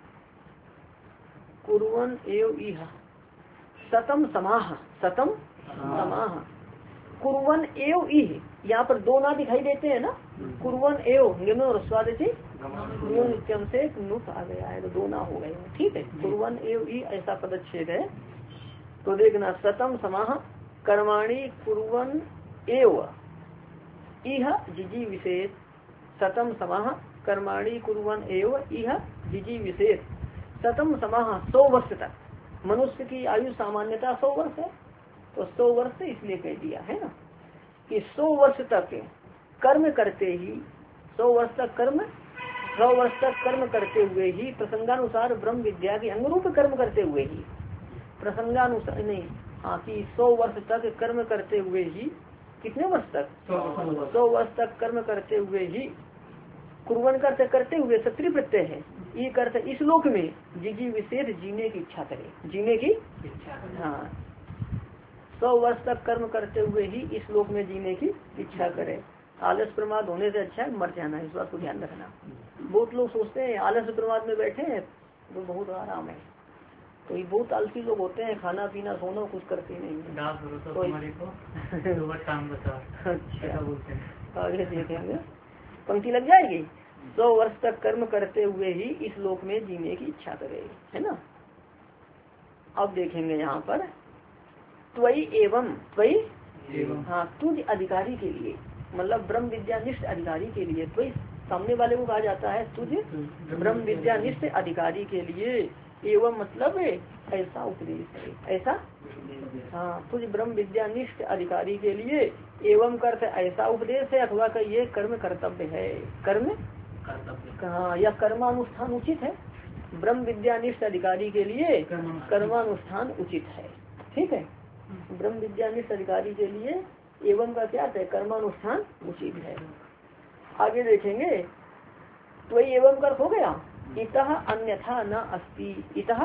कुर्वन एव इह शतम समाह, शतम समाह, कुर्वन एव इह, यहाँ पर दो ना दिखाई देते हैं ना, कुर्वन एव निम्न और स्वादिति नित्यम से नुत आ गया है, तो दो ना हो गए, ठीक है। कुर्वन एव इह ऐसा पदच्छेद है। तो देखना, शतम समाह कर्माणि कुर्वन एव इह जिजीविषेत्, शतम समाह कर्माणि कुर्वन एव इह जिजीविषेत्। शतम समाह 100 वर्ष तक, मनुष्य की आयु सामान्यता 100 वर्ष है, तो 100 वर्ष इसलिए कह दिया है ना कि 100 वर्ष तक कर्म करते ही, 100 वर्ष तक कर्म, 100 वर्ष तक कर्म करते हुए ही, प्रसंगानुसार ब्रह्म विद्या के अनुरूप कर्म करते हुए ही, प्रसंगानुसार नहीं, हाँ कि 100 वर्ष तक कर्म करते हुए ही, कितने वर्ष तक, 100 वर्ष तक कर्म करते हुए ही, कुर्बन करते हुए क्षत्रिय प्रत्यय है, ये करते इस लोक में जिजी विशेष जीने की इच्छा करे, जीने की इच्छा, हाँ 100 वर्ष तक कर्म करते हुए ही इस लोक में जीने की इच्छा करे। आलस प्रमाद होने से अच्छा है मर जाना, इस बात को ध्यान रखना। बहुत लोग सोचते हैं आलस प्रमाद में बैठे हैं तो बहुत आराम है, तो ये बहुत आलसी लोग होते हैं, खाना पीना सोना कुछ करते नहीं। अच्छा, आगे देखेंगे, पंक्ति लग जाएगी। 100 वर्ष तक कर्म करते हुए ही इस लोक में जीने की इच्छा करे, है ना। अब देखेंगे यहाँ पर त्वयि एवं, त्वयि हाँ तुझ अधिकारी के लिए, मतलब ब्रह्म विद्यानिष्ठ अधिकारी के लिए, त्वयि सामने वाले को कहा जाता है तुझ ब्रह्म विद्यानिष्ठ अधिकारी के लिए। एवं मतलब ऐसा उपदेश है, ऐसा हाँ तुझ ब्रह्म विद्यानिष्ठ अधिकारी के लिए एवं करते ऐसा उपदेश है, अथवा का ये कर्म कर्तव्य है, कर्म कहाँ या कर्मानुष्ठान उचित है। ब्रह्म विद्यानिष्ठ अधिकारी के लिए कर्मानुष्ठान उचित है, ठीक है। ब्रह्म विद्यानिष्ठ अधिकारी के लिए एवं का क्या है, कर्मानुष्ठान उचित है। आगे देखेंगे तो एवं कर हो गया, इतः अन्यथा न अस्ति, इतः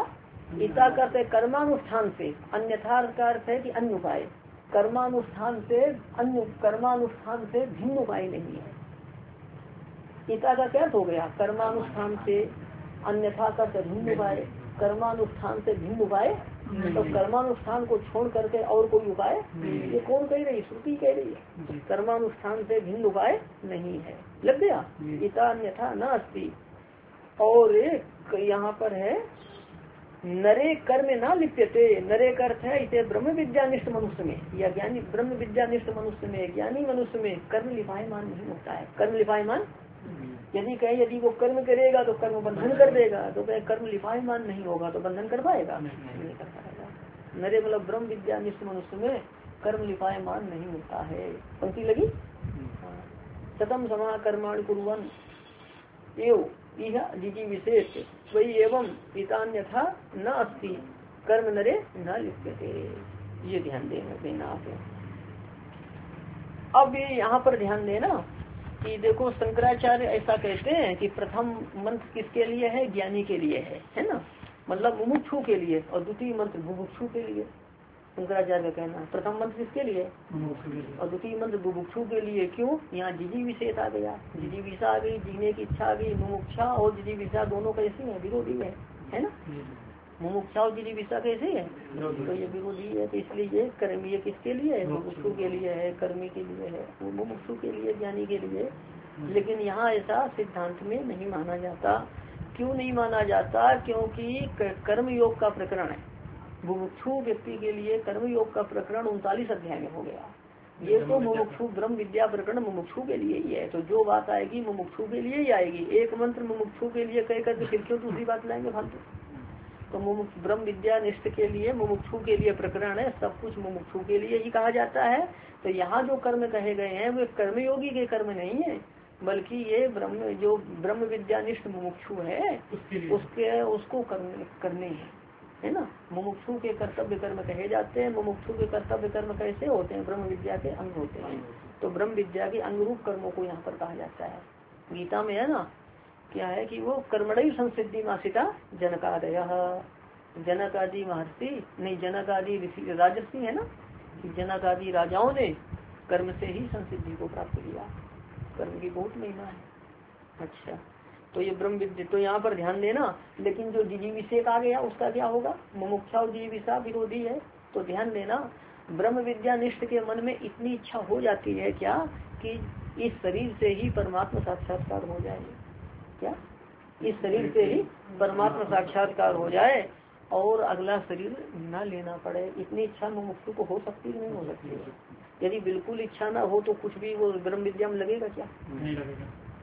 इता का अर्थ है कर्मानुष्ठान से, अन्यथा का अर्थ है कि अन्य उपाय, कर्मानुष्ठान से अन्य, कर्मानुष्ठान से भिन्न उपाय नहीं है। इता का क्या हो गया, कर्मानुष्ठान से, अन्यथा का भिन्न उपाय, कर्मानुष्ठान से भिन्न उपाय, तो कर्मानुष्ठान को छोड़ करके और कोई उपाय, ये कौन कह रही, श्रुति कह रही है, कर्मानुष्ठान से भिन्न उपाय नहीं है। लग गया, इता अन्यथा न अस्ति। और यहाँ पर है नरे कर्म ना लिप्यते, नरे का अर्थ है इसे ब्रह्म विद्यानिष्ठ मनुष्य में या ज्ञानी, ब्रह्म विद्यानिष्ठ मनुष्य में, ज्ञानी मनुष्य में कर्म लिपायमान नहीं होता है। कर्म लिपायमान, यदि कहे यदि वो कर्म करेगा तो कर्म बंधन कर देगा, तो कहे कर्म लिपायमान नहीं होगा तो बंधन कर पाएगा, नहीं कर पाएगा। नरे मतलब ब्रह्म विद्यानिष्ठ मनुष्य में कर्म लिपायमान नहीं होता है। पंक्ति लगी, सतम समा कर्माणि कुर्वन् एव जिजी विशेष वही एवं इतान्यथा न अस्ति कर्म नरे न लिप्यते। ये ध्यान देना आप। अब यहाँ पर ध्यान देना कि देखो शंकराचार्य ऐसा कहते हैं कि प्रथम मंत्र किसके लिए है, ज्ञानी के लिए है ना, मतलब मुमुक्षु के लिए, और द्वितीय मंत्र बुभुक्षु के लिए। शंकराचार्य का कहना प्रथम मंत्र किसके लिए और द्वितीय मंत्र बुभुक्षु के लिए। क्यों, यहाँ जिजी विशेष आ गया, जिजी विषा आ गई, जीने की इच्छा आ गई। मुमुक्षा और जिजी विषा दोनों कैसी है, विरोधी है ना। मुमुक्षा और जिजी विषा कैसी है, तो ये विरोधी है, तो इसलिए ये कर्म, ये किसके लिए है, मुमुक्षु के लिए है, कर्मी के लिए है, वो मुमुक्षु के लिए, ज्ञानी के लिए। लेकिन यहाँ ऐसा सिद्धांत में नहीं माना जाता। क्यों नहीं माना जाता, क्योंकि कर्म योग का प्रकरण है, मुमुक्षु व्यक्ति के लिए कर्म योग का प्रकरण 39 अध्याय में हो गया। ये तो मुमुक्षु ब्रह्म विद्या प्रकरण मुमुक्षु के लिए ही है, तो जो बात आएगी मुमुक्षु के लिए ही आएगी। एक मंत्र मुमुक्षु के लिए कह करके फिर क्यों दूसरी बात लाएंगे फालतू। तो मुमुक्ष ब्रह्म विद्या निष्ठ के लिए मुमुक्षु के लिए प्रकरण है, सब कुछ मुमुक्षु के लिए ही कहा जाता है। तो यहाँ जो कर्म कहे गए हैं वे कर्मयोगी के कर्म नहीं है, बल्कि ये ब्रह्म जो ब्रह्म विद्यानिष्ठ मुमुक्षु है उसके उसको करने हैं, है ना। मुमुक्षु के कर्तव्य कर्म कहे जाते हैं। मुमुक्षु के कर्तव्य कर्म कैसे होते हैं, ब्रह्म विद्या के अंग होते हैं। तो ब्रह्म विद्या के अंग रूप कर्मों को यहाँ पर कहा जाता है। गीता में है ना, क्या है कि वो कर्मणि संसिद्धि मासिता जनकादय, जनक आदि महर्षि नहीं, जनक आदि राजर्षि है ना, जनक आदि राजाओं ने कर्म से ही संसिद्धि को प्राप्त किया। कर्म की बहुत महिमा है। अच्छा, तो ये ब्रह्म विद्या, तो यहाँ पर ध्यान देना। लेकिन जो जिजीविषेक आ गया उसका क्या होगा, मुमुक्षा और जिजीविषा विरोधी है। तो ध्यान देना, ब्रह्म विद्या निष्ठ के मन में इतनी इच्छा हो जाती है क्या कि इस शरीर से ही परमात्मा साक्षात्कार हो जाए। क्या, इस शरीर से ही परमात्मा साक्षात्कार हो जाए और अगला शरीर न लेना पड़े। इतनी इच्छा मुमुक्षु को हो सकती है, नहीं हो सकती है। यदि बिल्कुल इच्छा ना हो तो कुछ भी वो ब्रह्म विद्या में लगेगा क्या, नहीं लगेगा,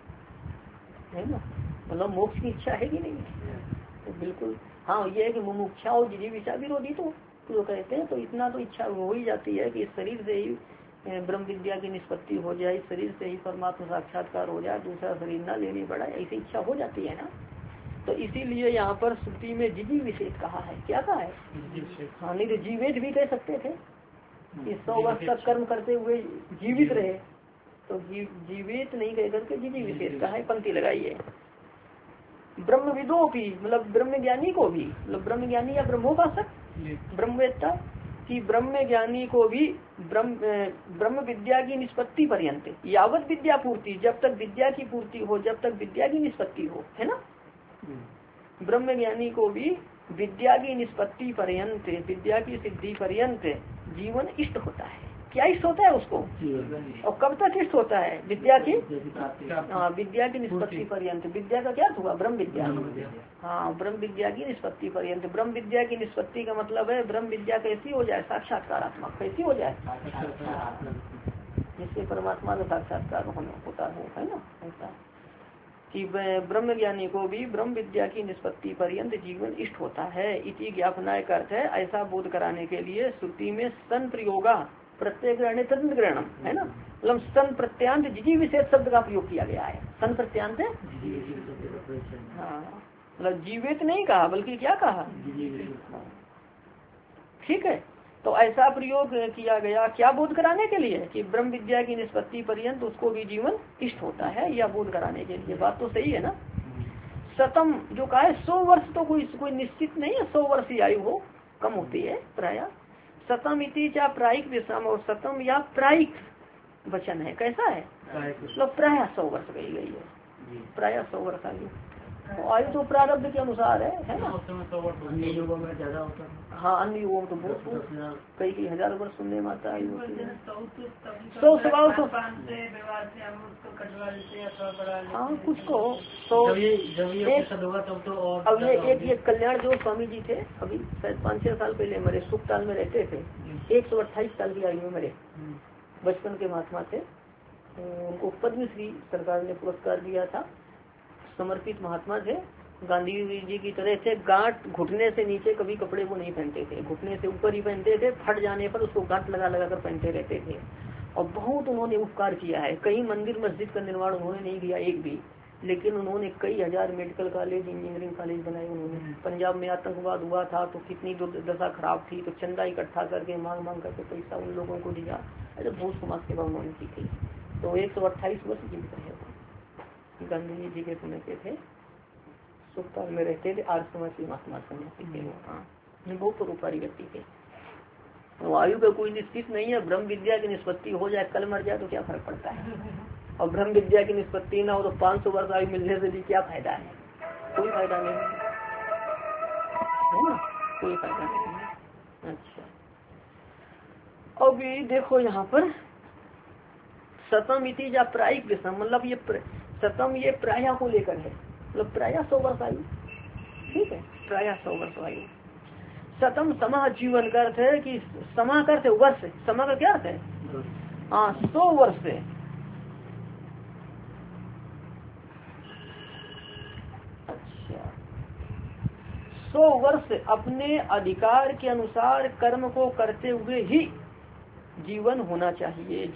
है ना। मतलब मोक्ष की इच्छा है कि नहीं, तो बिल्कुल हाँ। ये है कि मुमुक्षा और जिजीविषा विरोधी तो कहते हैं, तो इतना तो इच्छा हो ही जाती है कि इस शरीर से ही ब्रह्म विद्या की निष्पत्ति हो जाए, इस शरीर से ही परमात्मा साक्षात्कार हो जाए, दूसरा शरीर ना लेनी पड़ा, ऐसी इच्छा हो जाती है ना। तो इसीलिए यहाँ पर श्रुति में जिजी विशेष कहा है। क्या कहा है, हाँ, नहीं तो जीवित भी कह सकते थे। इस 100 वर्ष तक कर्म करते हुए जीवित रहे, तो जीवित नहीं कह करके जिजी विशेष कहा है। पंक्ति लगाइए, ब्रह्मविदों भी मतलब ब्रह्म ज्ञानी को भी, मतलब ब्रह्म ज्ञानी या ब्रह्मोपासक ब्रह्मवेत्ता कि ब्रह्म ज्ञानी को भी ब्रह्म विद्या की निष्पत्ति पर्यंत, यावत विद्या पूर्ति, जब तक विद्या की पूर्ति हो, जब तक विद्या की निष्पत्ति हो, है ना। ब्रह्म ज्ञानी को भी विद्या की निष्पत्ति पर्यंत, विद्या की सिद्धि पर्यंत जीवन इष्ट होता है। क्या इष्ट होता है उसको, और कब तक इष्ट होता है, विद्या की, हाँ, विद्या की निष्पत्ति पर्यंत। विद्या का क्या हुआ, ब्रह्म विद्या, हाँ, ब्रह्म विद्या की निष्पत्ति पर्यंत। ब्रह्म विद्या की निष्पत्ति का मतलब है ब्रह्म विद्या कैसी हो जाए, साक्षात्कारात्मक कैसी हो जाए, जिससे परमात्मा का साक्षात्कार होता है ना। ऐसा कि ब्रह्म ज्ञानी को भी ब्रह्म विद्या की निष्पत्ति पर्यंत जीवन इष्ट होता है। इति ज्ञापनाय का अर्थ है ऐसा बोध कराने के लिए श्रुति में सन प्रयोगा प्रत्यय ग्रहण तदंत ग्रहणम, है ना। मतलब सन प्रत्यांत जिजी विशेष शब्द का प्रयोग किया गया है। सन प्रत्यांत, हाँ, मतलब जीवित नहीं कहा बल्कि क्या कहा, ठीक है। तो ऐसा प्रयोग किया गया क्या बोध कराने के लिए कि ब्रह्म विद्या की निष्पत्ति पर्यंत उसको भी जीवन इष्ट होता है, या बोध कराने के लिए। बात तो सही है ना। शतम जो कहा है 100 वर्ष तो कोई निश्चित नहीं है, 100 वर्ष की आयु हो, कम होती है प्राय। शतम इति या प्रायिक विषम, और शतम या प्रायिक वचन है, कैसा है मतलब प्राय 100 वर्ष कही गई है, प्राय 100 वर्ष आयु। आयु तो प्रारब्ध के अनुसार है ना। अन्य युगों में ज्यादा होता है। हाँ अन्य युगों में तो बहुत कई 1000 वर्ष सुनने में आता है। सौ स्वभाव तो हाँ कुछ को जब ये होगा तब तो और अब ये कल्याण जो स्वामी जी थे, अभी शायद 5-6 साल पहले मरे, सुखताल में रहते थे, 128 साल की आयु में मरे, बचपन के महात्मा थे। उनको पद्मश्री सरकार ने पुरस्कार दिया था, समर्पित महात्मा थे, गांधी जी की तरह थे। गांठ घुटने से नीचे कभी कपड़े को नहीं पहनते थे, घुटने से ऊपर ही पहनते थे, फट जाने पर उसको गांठ लगा लगा कर पहनते रहते थे। और बहुत उन्होंने उपकार किया है, कई मंदिर मस्जिद का निर्माण उन्होंने नहीं किया एक भी, लेकिन उन्होंने कई 1000 मेडिकल कॉलेज इंजीनियरिंग कॉलेज बनाए उन्होंने। पंजाब में आतंकवाद हुआ था तो कितनी दुर्दशा खराब थी, तो चंदा इकट्ठा करके मांग करके पैसा उन लोगों को दिया, ऐसे बहुत समाज सेवा उन्होंने की थी। तो 128 वर्ष जीवित रहे, गांधी जी के समय के थे, सुखताल में रहते थे, आर्य समाज महात्मा सन्यासी थे। हाँ बहुत परोपकारी व्यक्ति थे। आयु का कोई निश्चित नहीं है, ब्रह्म विद्या की निष्पत्ति हो जाए, कल मर जाए तो क्या फर्क पड़ता है, और ब्रह्म विद्या की निष्पत्ति ना हो तो 500 वर्ष आयु मिलने से भी क्या फायदा है, कोई फायदा नहीं है ना, कोई फायदा नहीं है। अच्छा अभी देखो यहाँ पर शतम इति या प्रायिक विषम, मतलब ये शतम ये प्राय को लेकर है, मतलब प्राय 100 वर्ष आयु, ठीक है, प्राय 100 वर्ष आयु। शतम समा जीवन का अर्थ है कि समा का अर्थ है वर्ष, समा का क्या अर्थ है, हाँ 100 वर्ष से। अच्छा 100 वर्ष अपने अधिकार के अनुसार कर्म को करते हुए ही जीवन होना चाहिए,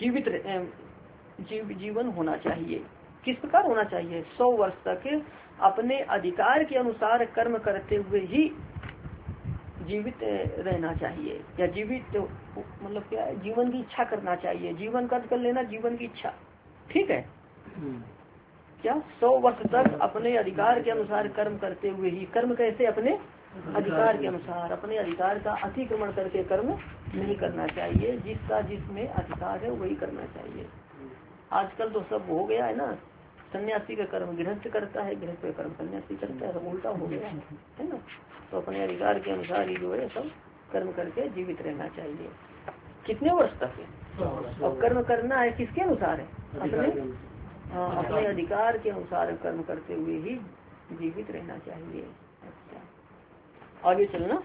जीवन होना चाहिए। किस प्रकार होना चाहिए, 100 वर्ष तक अपने अधिकार के अनुसार कर्म करते हुए ही जीवित रहना चाहिए, या जीवित मतलब क्या है, जीवन की इच्छा करना चाहिए, जीवन का कर लेना, जीवन की इच्छा, ठीक है क्या। 100 वर्ष तक अपने अधिकार के अनुसार कर्म करते हुए ही, कर्म कैसे, अपने अधिकार के अनुसार, अपने अधिकार का अतिक्रमण करके कर्म नहीं करना चाहिए, जिसका जिसमें अधिकार है वही करना चाहिए। आजकल तो सब हो गया है ना, सन्यासी का कर्म गृहस्थ करता है, गृहस्थ का कर्म सन्यासी करता है, सब उल्टा हो गया है ना। तो अपने अधिकार के अनुसार ही जो है सब कर्म करके जीवित रहना चाहिए। कितने वर्ष तक है, और कर्म करना है किसके अनुसार है, अपने अधिकार के अनुसार कर्म करते हुए ही जीवित रहना चाहिए। अच्छा आगे चलना।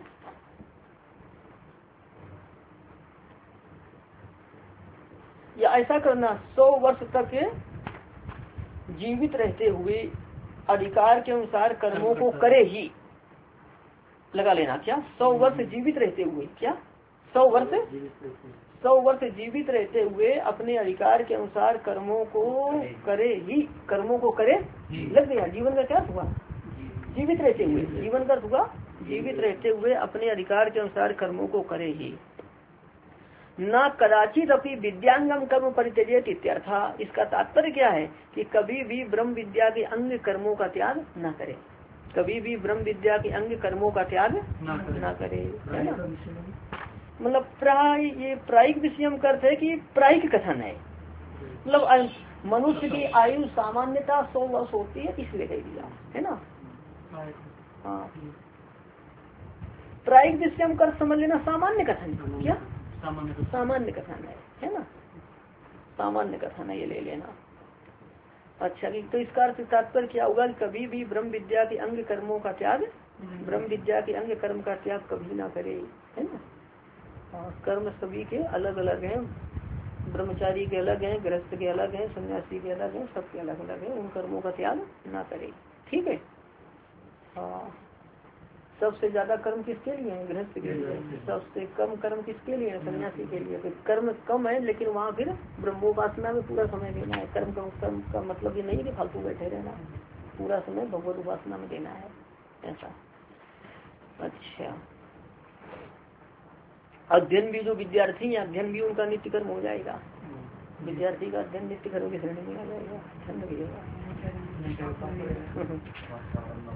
या ऐसा करना 100 वर्ष तक जीवित रहते हुए अधिकार के अनुसार कर्मों को करे ही, लगा लेना क्या, 100 वर्ष जीवित रहते हुए, क्या 100 वर्ष जीवित रहते हुए अपने अधिकार के अनुसार कर्मों को करे ही, कर्मों को करे लग गया, जीवन का क्या हुआ, जीवित रहते हुए, जीवन का हुआ जीवित रहते हुए अपने अधिकार के अनुसार कर्मों को करे ही। न कदाचित अपनी विद्यांगम कर्म परित्यजेत इत्यर्था, इसका तात्पर्य क्या है कि कभी भी ब्रह्म विद्या के अंग कर्मों का त्याग न करे, कभी भी ब्रह्म विद्या के अंग कर्मों का त्याग न करे, है ना। मतलब प्राय, ये प्रायिक विषयम अर्थ है कि प्रायिक कथन है, मतलब मनुष्य की आयु सामान्यता 100 वर्ष होती है, इसलिए कह दिया है ना। हाँ प्रायिक विषयम कर समझ लेना सामान्य कथन, क्या सामान्य कथन है ना, सामान्य कथन है, ये ले लेना। अच्छा तो इसका अर्थ तात्पर्य क्या होगा, कभी भी ब्रह्म विद्या के अंग कर्मों का त्याग, ब्रह्म विद्या के अंग कर्म का त्याग कभी ना करे, है ना। कर्म सभी के अलग अलग हैं, ब्रह्मचारी के अलग हैं, गृहस्थ के अलग हैं, सन्यासी के अलग हैं, सबके अलग अलग हैं, उन कर्मों का त्याग ना करे, ठीक है। हाँ सबसे ज्यादा कर्म किसके लिए है, गृहस्थ के लिए, सबसे कम कर्म किसके लिए है, सन्यासी के लिए। फिर कर्म कम है लेकिन वहाँ फिर ब्रह्मोपासना में पूरा समय देना है, कर्म का मतलब ये नहीं है कि फालतू बैठे रहना है, पूरा समय भगवत उपासना में देना है, ऐसा। अच्छा अध्ययन भी जो विद्यार्थी है, अध्ययन भी उनका नित्य कर्म हो जाएगा, विद्यार्थी का अध्ययन नित्य कर्म की श्रेणी में आ जाएगा, ध्यान रखिएगा।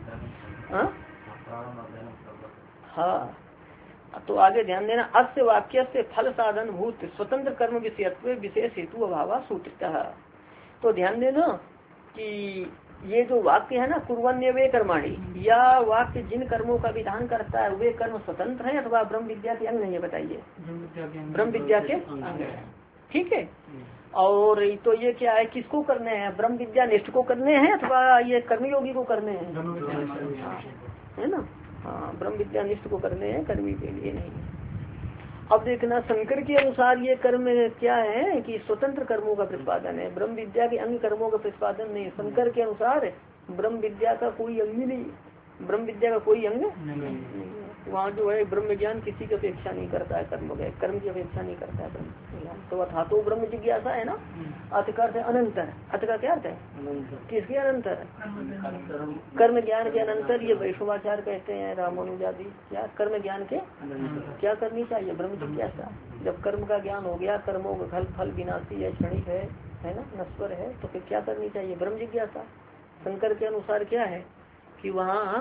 हाँ, तो आगे ध्यान देना, अस्य वाक्य से फल साधन भूत स्वतंत्र कर्म विषयत्व विशेष हेतु अभाव सूत्रितः। तो ध्यान देना कि ये जो वाक्य है ना, कुर्वन्य वे कर्माणी, या वाक्य जिन कर्मों का विधान करता है वे कर्म स्वतंत्र है अथवा ब्रह्म विद्या के अंग नहीं है, बताइए। ब्रह्म विद्या के अंग है, ठीक है। और तो ये क्या है, किसको करने हैं, ब्रह्म विद्या निष्ठ को करने हैं अथवा ये कर्मयोगी को करने हैं, है ना। हाँ, ब्रह्म विद्या निष्ठ को करने हैं, कर्मी के लिए नहीं। अब देखना, शंकर के अनुसार ये कर्म क्या है कि स्वतंत्र कर्मों का प्रतिपादन है, ब्रह्म विद्या के अंग कर्मों का प्रतिपादन नहीं। शंकर के अनुसार ब्रह्म विद्या का कोई अंग नहीं, ब्रह्म विद्या का कोई अंग नहीं। वहाँ जो है ब्रह्म ज्ञान किसी की अपेक्षा नहीं करता है, कर्म की अपेक्षा नहीं करता है ब्रह्म ज्ञान। तो अथातो ब्रह्म जिज्ञासा है ना, अर्थ का अर्थ है अनंतर। अर्थ का क्या अर्थ है, किसके अनंतर, कर्म ज्ञान के अनंतर। ये वैष्णवाचार्य कहते हैं, रामानुजादि, क्या कर्म ज्ञान के क्या करनी चाहिए, ब्रह्म जिज्ञासा। जब कर्म का ज्ञान हो गया, कर्मों का फल विनाशी है, क्षणिक है ना, नश्वर है, तो फिर क्या करनी चाहिए, ब्रह्म जिज्ञासा। शंकर के अनुसार क्या है कि वहाँ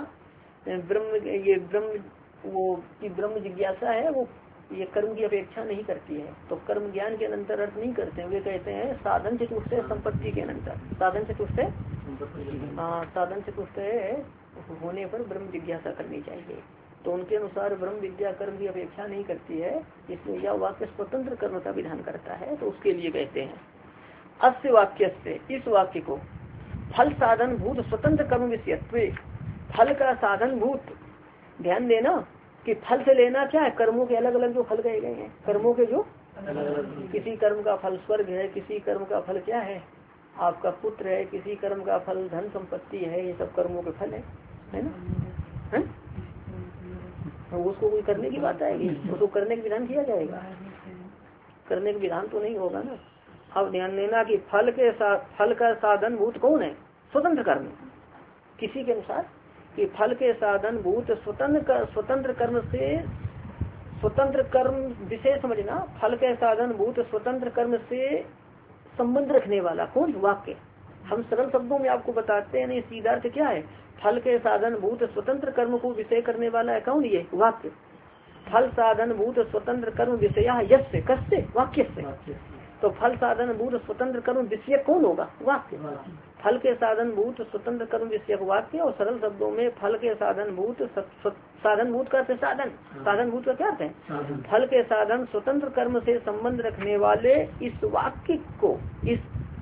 ब्रह्म जिज्ञासा है, वो ये कर्म की अपेक्षा नहीं करती है। तो कर्म ज्ञान के अनंतर अर्थ नहीं करते हैं, वे कहते हैं साधन चतुष्ट संपत्ति के अनंतर। साधन चतुष्ट, हाँ, साधन चतुष्ट होने पर ब्रह्म जिज्ञासा करनी चाहिए। तो उनके अनुसार ब्रह्म विद्या कर्म की अपेक्षा नहीं करती है, इसलिए यह वाक्य स्वतंत्र कर्म का विधान करता है। तो उसके लिए कहते हैं अस्य वाक्य से, इस वाक्य को फल साधन भूत स्वतंत्र कर्म विषयत्व, फल का साधन भूत। ध्यान देना कि फल से लेना क्या है, कर्मों के अलग अलग जो फल कहे गए हैं, कर्मों के जो किसी कर्म का फल स्वर्ग है, किसी कर्म का फल क्या है, आपका पुत्र है, किसी कर्म का फल धन संपत्ति है, ये सब कर्मों के फल है ना, है? तो उसको कोई करने की बात आएगी, उसको करने का विधान किया जाएगा, करने का विधान तो नहीं होगा ना। अब ध्यान देना कि फल का साधन भूत कौन है, स्वतंत्र कर्म। किसी के अनुसार कि फल के साधन भूत स्वतंत्र कर्म से, स्वतंत्र कर्म विशेष समझना, फल के साधन भूत स्वतंत्र कर्म से संबंध रखने वाला कौन, वाक्य। हम सरल शब्दों में आपको बताते हैं, नहीं सीधा अर्थ क्या है, फल के साधन भूत स्वतंत्र कर्म को विषय करने वाला है कौन, ये वाक्य। फल साधन भूत स्वतंत्र कर्म विषय यस्य, कस्य, वाक्य से। तो फल साधन भूत स्वतंत्र कर्म विषय कौन होगा, वाक्य। फल के साधन भूत स्वतंत्र कर्म विषय वाक्य। और सरल शब्दों में फल के साधन भूत, साधन भूत का साधन, साधन भूत का क्या अर्थ है, फल के साधन स्वतंत्र कर्म से संबंध रखने वाले इस वाक्य को, इस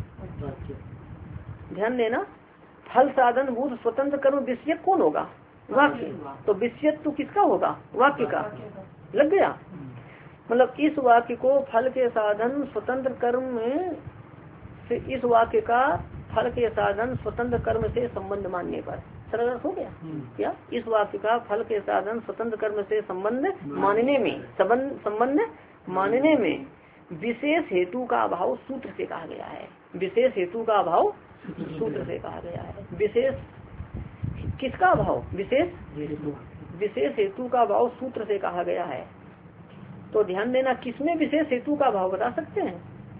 ध्यान देना, फल साधन भूत स्वतंत्र कर्म विषय कौन होगा, वाक्य। तो विषय तो किसका होगा, वाक्य का। लग गया, मतलब इस वाक्य को फल के साधन स्वतंत्र कर्म से, इस वाक्य का फल के साधन स्वतंत्र कर्म से संबंध मानने पर सरल अर्थ हो गया क्या, इस वाक्य का फल के साधन स्वतंत्र कर्म से संबंध मानने में, संबंध मानने में विशेष हेतु का अभाव सूत्र से कहा गया है। विशेष हेतु का अभाव सूत्र से कहा गया है। विशेष किसका अभाव, विशेष हेतु का अभाव सूत्र से कहा गया है। तो ध्यान देना, किसमें विशेष हेतु का अभाव बता सकते हैं,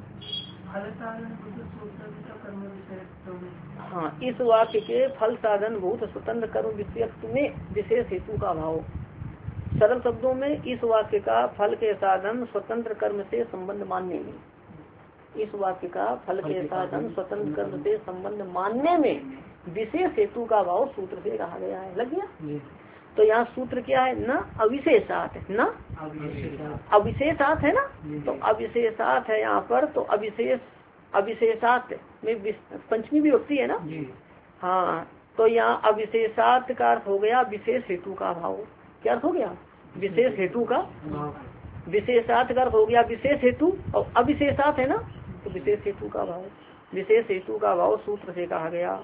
हाँ, इस वाक्य के फल साधन भूत स्वतंत्र कर्म विषयत्व में विशेष हेतु का अभाव। सरल शब्दों में इस वाक्य का फल के साधन स्वतंत्र कर्म से संबंध मानने में, इस वाक्य का फल के साधन स्वतंत्र कर्म से संबंध मानने में विशेष हेतु का अभाव सूत्र से कहा गया है। लग गया। तो यहाँ सूत्र क्या है, न अविशेषात, न अविशेषात है ना, तो अविशेषात है यहाँ पर। तो अविशेषात में पंचमी विभक्ति है ना, हाँ, तो यहाँ अविशेषात का अर्थ हो गया विशेष हेतु का अभाव। क्या अर्थ हो गया, विशेष हेतु का, विशेषात का अर्थ हो गया विशेष हेतु, और अविशेषात है ना, तो विशेष हेतु का अभाव। विशेष हेतु का अभाव सूत्र से कहा गया।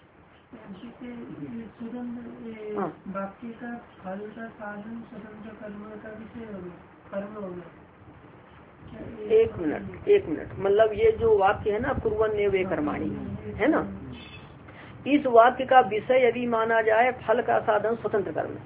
वाक्य का फल का साधन स्वतंत्र कर्म का विषय कर्म होगा। एक मिनट, मतलब ये जो वाक्य है ना, कुर्वन्य वे कर्माणि है ना, इस वाक्य का विषय यदि माना जाए फल का साधन स्वतंत्र कर्म,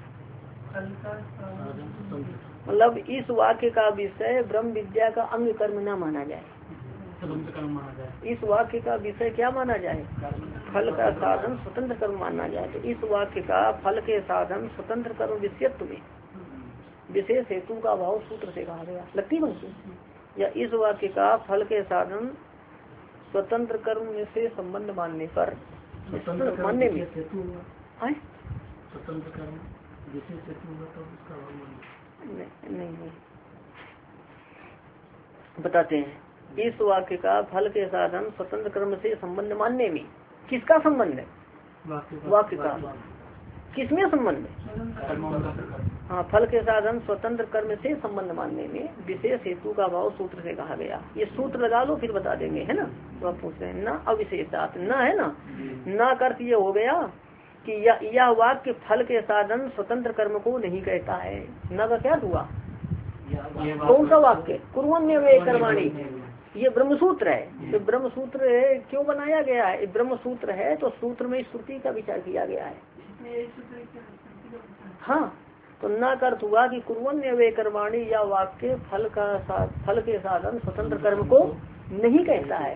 मतलब इस वाक्य का विषय ब्रह्म विद्या का अंग कर्म न माना जाए, इस वाक्य का विषय क्या माना जाए, फल का साधन स्वतंत्र कर्म माना जाए तो इस वाक्य का फल के साधन स्वतंत्र कर्म विषयत्व में विशेष हेतु का अभाव सूत्र से कहा गया। लगती बनती या इस वाक्य का फल के साधन स्वतंत्र कर्म से संबंध मानने पर मानने में स्वतंत्र कर्म विशेष हेतु तो उसका नहीं बताते हैं। इस वाक्य का फल के साधन स्वतंत्र कर्म से संबंध मानने में किसका संबंध है? वाक्य का किसमें संबंध है? हाँ, फल के साधन स्वतंत्र कर्म से संबंध मानने में विशेष हेतु का भाव सूत्र से कहा गया। ये सूत्र लगा लो फिर बता देंगे, है ना। तो आप पूछ रहे हैं न अविशेषात, न है ना का अर्थ ये हो गया कि यह वाक्य फल के साधन स्वतंत्र कर्म को नहीं कहता है। न का क्या हुआ? कौन सा वाक्य? कुर्वन्य कर्माणि, ये ब्रह्मसूत्र है। तो ब्रह्मसूत्र क्यों बनाया गया है? ब्रह्मसूत्र है तो सूत्र में श्रुति का विचार किया गया है। हाँ, तो न का अर्थ हुआ कि कुर्वन्य वे कर्माणि या वाक्य फल के साधन स्वतंत्र कर्म को नहीं कहता है।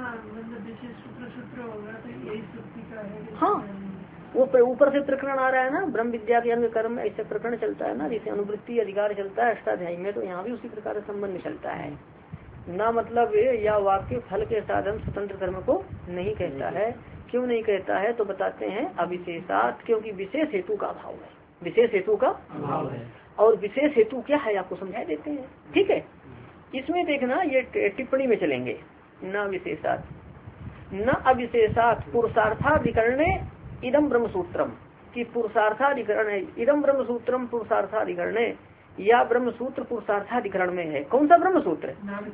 हाँ, वो ऊपर से प्रकरण आ रहा है ना, ब्रह्म विद्या के अंग कर्म, ऐसे प्रकरण चलता है ना, जैसे अनुवृत्ति अधिकार चलता है अष्टाध्यायी में, तो यहाँ भी उसी प्रकार से संबंध चलता है। ना मतलब या वाक्य फल के साधन स्वतंत्र कर्म को नहीं कहता है। क्यों नहीं कहता है तो बताते हैं अविशेषात, क्योंकि विशेष हेतु का अभाव है। विशेष हेतु का अभाव है। और विशेष हेतु क्या है आपको समझा देते हैं, ठीक है। इसमें देखना, ये टिप्पणी में चलेंगे। न विशेषात न अविशेषात पुरुषार्थाधिकरणे इदम ब्रह्मसूत्रम, कि पुरुषार्थाधिकरण है। इदम ब्रह्मसूत्रम पुरुषार्थाधिकरणे, या ब्रह्मसूत्र पुरुषार्थाधिकरण में है। कौन सा ब्रह्मसूत्र?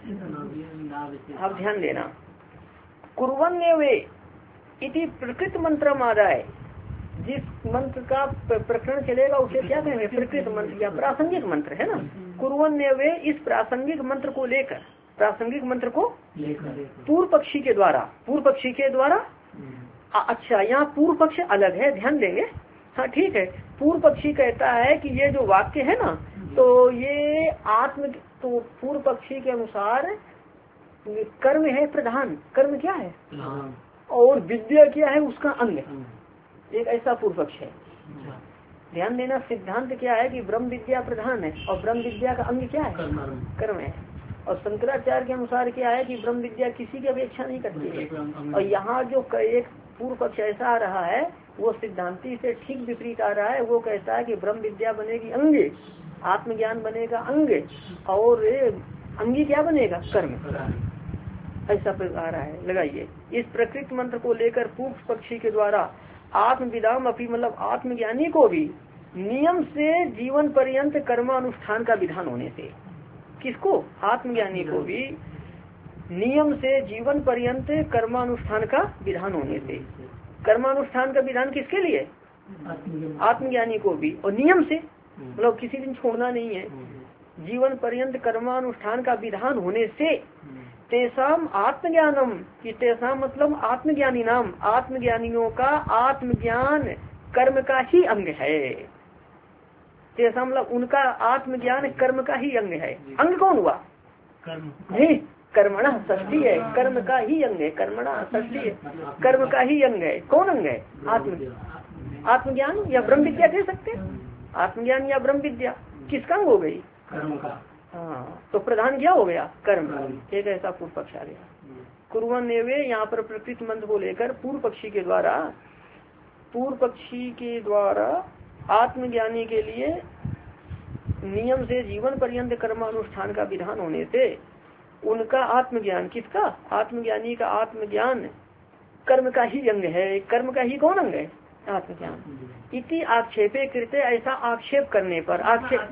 आप ध्यान देना। कुर्वन्य वे इति प्रकृत मंत्र आदाय, जिस मंत्र का प्रकरण चलेगा उसे क्या कहेंगे? प्रकृत मंत्र या प्रासंगिक मंत्र, है ना। कुर्वन्य वे, इस प्रासंगिक मंत्र को लेकर, प्रासंगिक मंत्र को पूर्व पक्षी के द्वारा अच्छा, यहाँ पूर्व पक्ष अलग है, ध्यान देंगे। हाँ ठीक है, पूर्व पक्षी कहता है कि ये जो वाक्य है ना, तो ये तो पूर्व पक्षी के अनुसार कर्म है प्रधान, कर्म क्या है और विद्या क्या है उसका अंग, एक ऐसा पूर्व पक्ष है। ध्यान देना, सिद्धांत क्या है कि ब्रह्म विद्या प्रधान है और ब्रह्म विद्या का अंग क्या है? कर्म है। और शंकराचार्य के अनुसार क्या है कि ब्रह्म विद्या किसी की अपेक्षा नहीं करती है। और यहाँ जो एक पूर्व पक्ष ऐसा आ रहा है वो सिद्धांति से ठीक विपरीत आ रहा है। वो कहता है कि ब्रह्म विद्या बनेगी अंग, आत्मज्ञान बनेगा अंग, और अंगी क्या बनेगा? कर्म। ऐसा आ रहा है। लगाइए, इस प्रकृत मंत्र को लेकर पूर्व पक्षी के द्वारा आत्मविदाम अपनी, मतलब आत्मज्ञानी को भी नियम से जीवन पर्यंत कर्मानुष्ठान का विधान होने से, किसको? आत्मज्ञानी को भी नियम से जीवन पर्यंत कर्मानुष्ठान का विधान होने से। कर्मानुष्ठान का विधान किसके लिए? आत्मज्ञानी को भी, और नियम से मतलब किसी दिन छोड़ना नहीं है। जीवन पर्यंत कर्मानुष्ठान का विधान होने से तेसाम आत्मज्ञानम, कि तेसाम मतलब आत्मज्ञानी नाम, आत्मज्ञानियों का आत्मज्ञान कर्म का ही अंग है। तेसाम मतलब उनका आत्मज्ञान कर्म का ही अंग है। अंग कौन हुआ? नहीं, कर्मणा षष्ठी है, कर्म का ही अंग है। कर्मणा षष्ठी है, कर्म का ही अंग है। कौन अंग है? आत्मज्ञान या ब्रह्म विद्या कह सकते हैं। आत्मज्ञान या ब्रह्म विद्या किसका अंग हो गई? कर्म का। हाँ, तो प्रधान क्या हो गया? कर्म। एक ऐसा पूर्व पक्ष आ गया। कुर्वन्य वे, यहाँ पर प्रकृत मंत्र को लेकर पूर्व पक्षी के द्वारा आत्मज्ञानी के लिए नियम से जीवन पर्यंत कर्मानुष्ठान का विधान होने से उनका आत्मज्ञान, किसका? आत्मज्ञानी का आत्मज्ञान कर्म का ही अंग है। कर्म का ही कौन अंग है? आत्मज्ञान। इति आक्षेपे कृते, ऐसा आक्षेप करने पर, आक्षेप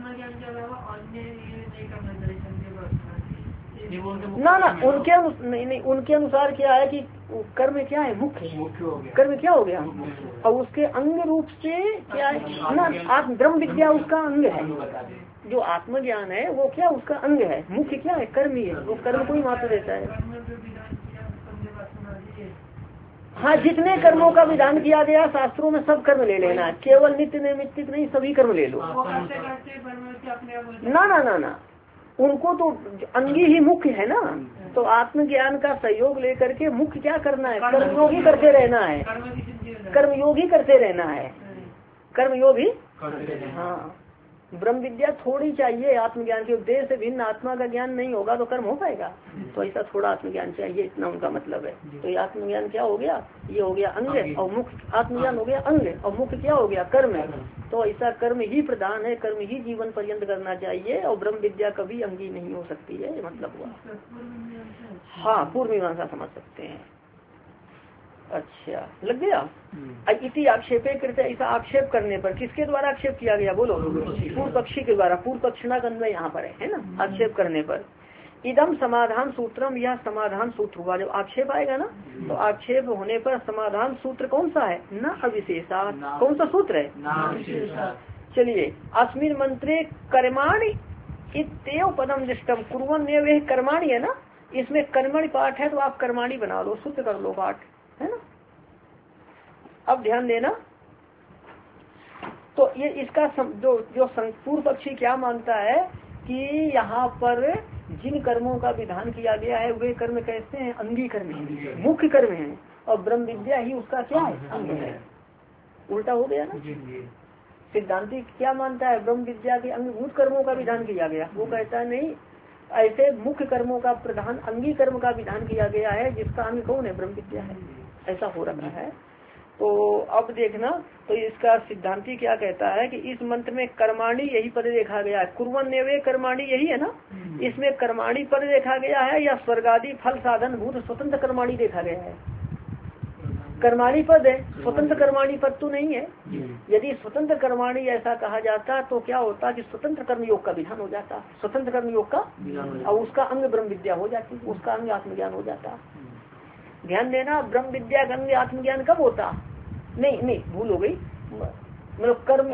ना उनके अनुसार क्या है कि कर्म क्या है? मुख्य। कर्म क्या हो गया? और उसके अंग रूप से क्या है ना, ब्रह्म विद्या उसका अंग है। जो आत्मज्ञान है वो क्या? उसका अंग है। मुख्य क्या है? कर्म ही है। वो कर्म को ही महत्व देता है। हाँ, जितने कर्मों का विधान किया गया शास्त्रों में सब कर्म ले लेना, केवल नित्य नैमित्तिक नहीं, सभी कर्म ले लो। ना ना ना ना, उनको तो अंगी ही मुख्य है ना, तो आत्मज्ञान का सहयोग लेकर के मुख्य क्या करना है, कर्मयोग ही करते रहना है, कर्मयोग ही करते रहना है, कर्मयोग ही। हाँ, ब्रह्म विद्या थोड़ी चाहिए आत्मज्ञान के, देह से भिन्न आत्मा का ज्ञान नहीं होगा तो कर्म हो पाएगा, तो ऐसा थोड़ा आत्मज्ञान चाहिए, इतना उनका मतलब है। तो ये आत्मज्ञान क्या हो गया, ये हो गया अंग, और मुख्य आत्मज्ञान हो गया अंग, और मुख्य क्या हो गया, कर्म है। तो ऐसा कर्म ही प्रधान है, कर्म ही जीवन पर्यंत करना चाहिए, और ब्रह्म विद्या कभी अंगी नहीं हो सकती है, ये मतलब हुआ। हाँ, पूर्व मीमांसा समझ सकते हैं। अच्छा, लग गया। इति आक्षेपे कृत, ऐसा आक्षेप करने पर किसके द्वारा आक्षेप किया गया, बोलो, पूर्व पक्षी के द्वारा। पूर्व पक्षिणा गंध में यहाँ पर है ना, आक्षेप करने पर। इदम समाधान सूत्रम, यह समाधान सूत्र हुआ। जब आक्षेप आएगा ना, तो आक्षेप होने पर समाधान सूत्र कौन सा है, न अविशेषा। कौन सा सूत्र है, चलिए, अस्मिन मंत्रे कर्माणि इत्येव पदम दृष्टम कुर्वन्नेव, कर्माणि है ना, इसमें कर्मणि पाठ है, तो आप कर्माणि बना लो, शुद्ध कर लो पाठ, है ना। अब ध्यान देना, तो ये इसका जो पूर्व पक्षी क्या मानता है कि यहाँ पर जिन कर्मों का विधान किया गया है वे कर्म कैसे हैं, अंगी कर्म है, मुख्य कर्म है, और ब्रह्म विद्या ही उसका क्या है, अंग है। उल्टा हो गया ना। सिद्धांति क्या मानता है, ब्रह्म विद्या के अंगभूत कर्मों का विधान किया गया, वो कहता है नहीं, ऐसे मुख्य कर्मों का प्रधान अंगी कर्म का विधान किया गया है, जिसका अंग कौन है, ब्रह्म विद्या है, ऐसा हो रहा है। तो अब देखना, तो इसका सिद्धांति क्या कहता है कि इस मंत्र में कर्माणी यही पद देखा गया है, कुर्वन्नेवे कर्माणी यही है ना, इसमें कर्माणी पद देखा गया है, या स्वर्गादि फल साधन भूत स्वतंत्र कर्माणी देखा गया है। कर्माणी पद है, स्वतंत्र कर्माणी पद तो नहीं है। यदि स्वतंत्र कर्माणी ऐसा कहा जाता तो क्या होता कि स्वतंत्र कर्मयोग का विधान हो जाता, स्वतंत्र कर्मयोग का, और उसका अंग ब्रह्म विद्या हो जाती, उसका अंग आत्मज्ञान हो जाता। ध्यान देना, ब्रह्म विद्या का अंग आत्मज्ञान कब होता, नहीं भूल हो गई, मतलब कर्म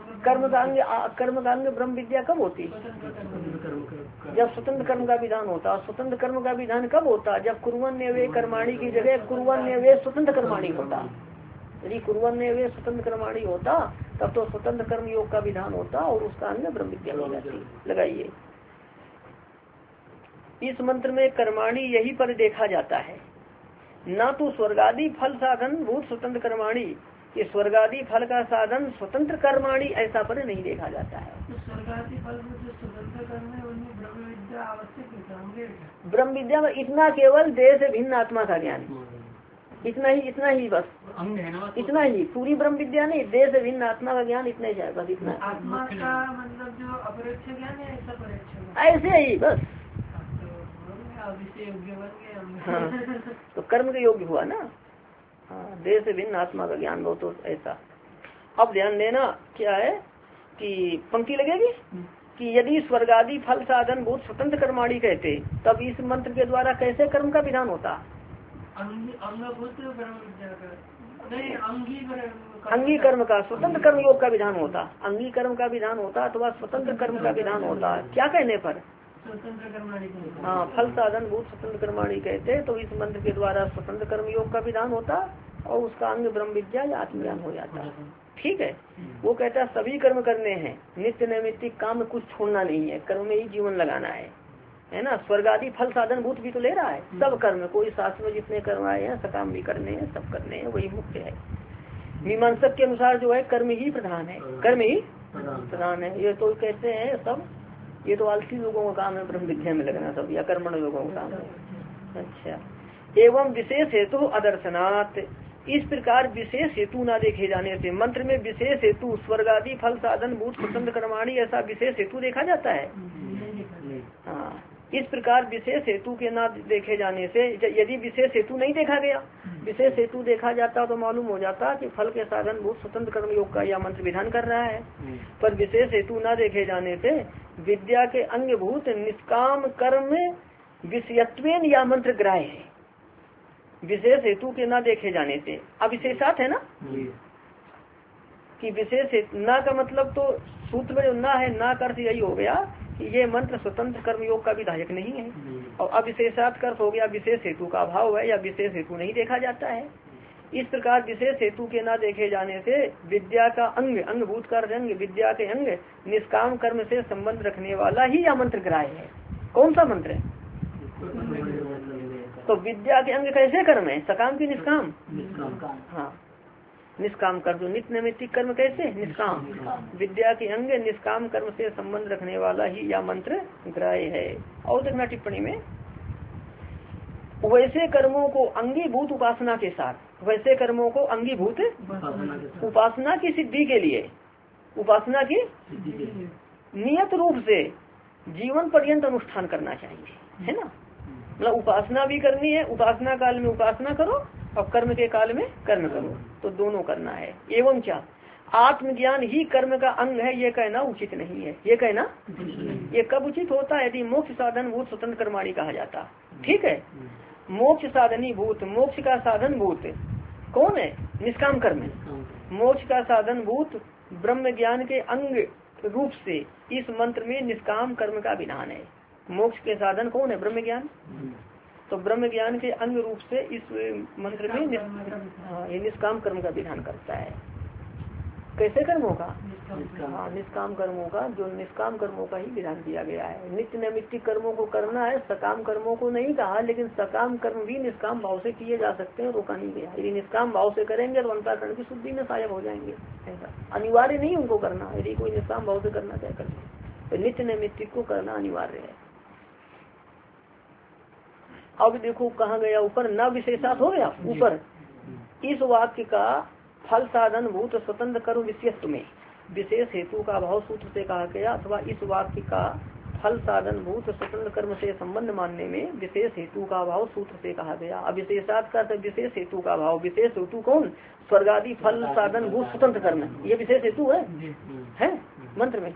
का अंग ब्रह्म विद्या कब होती, जब स्वतंत्र कर्म का विधान होता। स्वतंत्र कर्म का विधान कब होता, जब कुर्वन्नेवे कर्माणी की जगह कुर्वन्नेवे स्वतंत्र कर्माणी होता। यदि कुर्वन्नेवे स्वतंत्र कर्माणी होता तब तो स्वतंत्र कर्म योग का विधान होता और उसका अंग ब्रह्म विद्या हो जाती। लगाइए, इस मंत्र में कर्माणी यही पर देखा जाता है, न तो स्वर्गादि फल साधन भूत स्वतंत्र कर्माणी, ये स्वर्गादि फल का साधन स्वतंत्र कर्माणी ऐसा पर नहीं देखा जाता है। तो स्वर्गादि फल जो स्वतंत्र कर्म है उनमें ब्रह्म विद्या आवश्यक है। ब्रह्म विद्या में इतना केवल देह से भिन्न आत्मा का ज्ञान, इतना ही बस अंग है ना, इतना ही, पूरी ब्रह्म विद्या नहीं, देह से भिन्न आत्मा का ज्ञान इतना ही है बस, इतना। आत्मा का मतलब जो अपरोक्ष ज्ञान है, ऐसा परोक्ष, ऐसे ही बस। हाँ, तो कर्म के योग्य हुआ ना, हाँ, देह से भिन्न आत्मा का ज्ञान हो तो ऐसा। अब ध्यान देना क्या है कि पंक्ति लगेगी कि यदि स्वर्गादि फल साधन भूत स्वतंत्र कर्माणी कहते, तब इस मंत्र के द्वारा कैसे कर्म का विधान होता, अंगी कर्म का, स्वतंत्र कर्म योग का विधान होता, अंगी कर्म का विधान होता अथवा स्वतंत्र कर्म का विधान होता। क्या कहने पर, स्वतंत्र कर्माणी, हाँ, फल साधन भूत स्वतंत्र कर्माणी कहते, तो इस मंत्र के द्वारा स्वतंत्र कर्म योग का विधान होता और उसका अंग ब्रह्म विद्या या आत्मज्ञान हो जाता। ठीक है, वो कहता है सभी कर्म करने हैं, नित्य नैमित्तिक काम में कुछ छोड़ना नहीं है, कर्म में ही जीवन लगाना है ना। स्वर्ग आदि फल साधन भूत भी तो ले रहा है, सब कर्म, कोई शास्त्र में जितने कर्म आए हैं सकाम भी करने हैं, सब करने हैं, वही मुख्य है। मीमांसक के अनुसार जो है कर्म ही प्रधान है, कर्म ही प्रधान है। ये तो कहते हैं सब, ये तो आलसी लोगों का काम है ब्रह्म विद्या में लगना सब, या कर्मण लोगों का काम है। अच्छा, एवं विशेष हेतु अदर्शनात्, इस प्रकार विशेष हेतु ना देखे जाने से, मंत्र में विशेष हेतु स्वर्ग आदि फल साधन भूत स्वतंत्र कर्माणी ऐसा विशेष हेतु देखा जाता है। हाँ, इस प्रकार विशेष हेतु के ना देखे जाने से, यदि विशेष हेतु नहीं देखा गया, विशेष हेतु देखा जाता तो मालूम हो जाता कि फल के साधन भूत स्वतंत्र कर्म योग का यह मंत्र विधान कर रहा है। पर विशेष हेतु न देखे जाने से विद्या के अंगभूत निष्काम कर्म विषयत्वेन या मंत्र ग्राह्य है। विशेष हेतु के न देखे जाने से, अविशेषात है ना कि विशेष न का मतलब तो सूत्र में जो न है, न का अर्थ यही हो गया कि ये मंत्र स्वतंत्र कर्म योग का विधायक नहीं है, और अविशेषात का अर्थ हो गया विशेष हेतु का अभाव है या विशेष हेतु नहीं देखा जाता है। इस प्रकार विशेष हेतु के न देखे जाने से विद्या का अंग, अंगभूत का अंग, विद्या के अंग निष्काम कर्म से संबंध रखने वाला ही यह मंत्र ग्राह्य है। कौन सा मंत्र है? तो विद्या के अंग कैसे कर्म है? सकाम की निष्काम? हाँ, निष्काम कर्म, जो नित्य नैमित्तिक कर्म कैसे? निष्काम। विद्या के अंग निष्काम कर्म से संबंध रखने वाला ही यह मंत्र ग्राह्य है। और देखना टिप्पणी में, वैसे कर्मों को अंगीभूत उपासना के साथ, वैसे कर्मों को अंगीभूत उपासना की सिद्धि के लिए, उपासना की नियत रूप से जीवन पर्यंत अनुष्ठान करना चाहिए, है ना। मतलब उपासना भी करनी है, उपासना काल में उपासना करो और कर्म के काल में कर्म करो, तो दोनों करना है। एवं क्या आत्मज्ञान ही कर्म का अंग है, ये कहना उचित नहीं है। ये कहना ये कब उचित होता है? यदि मोक्ष साधन भूत स्वतंत्र कर्माणी कहा जाता। ठीक है, मोक्ष साधनी भूत, मोक्ष का साधन भूत कौन है? निष्काम कर्म। मोक्ष का साधन भूत ब्रह्म ज्ञान के अंग रूप से इस मंत्र में निष्काम कर्म का विधान है। मोक्ष के साधन कौन है? ब्रह्म ज्ञान। तो ब्रह्म ज्ञान के अंग रूप से इस मंत्र में ये निष्काम कर्म का विधान करता है। कैसे कर्मों का? हाँ, निष्काम कर्मों का, जो निष्काम कर्मों का ही विधान दिया गया है। नित्य नैमित्तिक कर्मों को करना है, सकाम कर्मों को नहीं कहा, लेकिन सकाम कर्म भी निष्काम भाव से किए जा सकते हैं, रोका नहीं गया। यदि निष्काम भाव से करेंगे तो अंतःकरण की शुद्धि में सहायक हो जाएंगे। ऐसा अनिवार्य नहीं उनको करना, यदि कोई निष्काम भाव से करना चाहे करना, तो नित्य नैमित्तिक को करना अनिवार्य है। अब देखो कहाँ गया ऊपर, न विशेषात हो गया ऊपर। इस वाक्य का फल साधन भूत स्वतंत्र कर्म विशेषत्व में विशेष हेतु का अभाव सूत्र से कहा गया, अथवा इस वाक्य का फल साधन भूत स्वतंत्र कर्म से संबंध मानने में विशेष हेतु का अभाव सूत्र से कहा गया। अब विशेषात का विशेष हेतु का अभाव, विशेष हेतु कौन? स्वर्ग आदि फल साधन भूत स्वतंत्र कर्म, ये विशेष हेतु है मंत्र में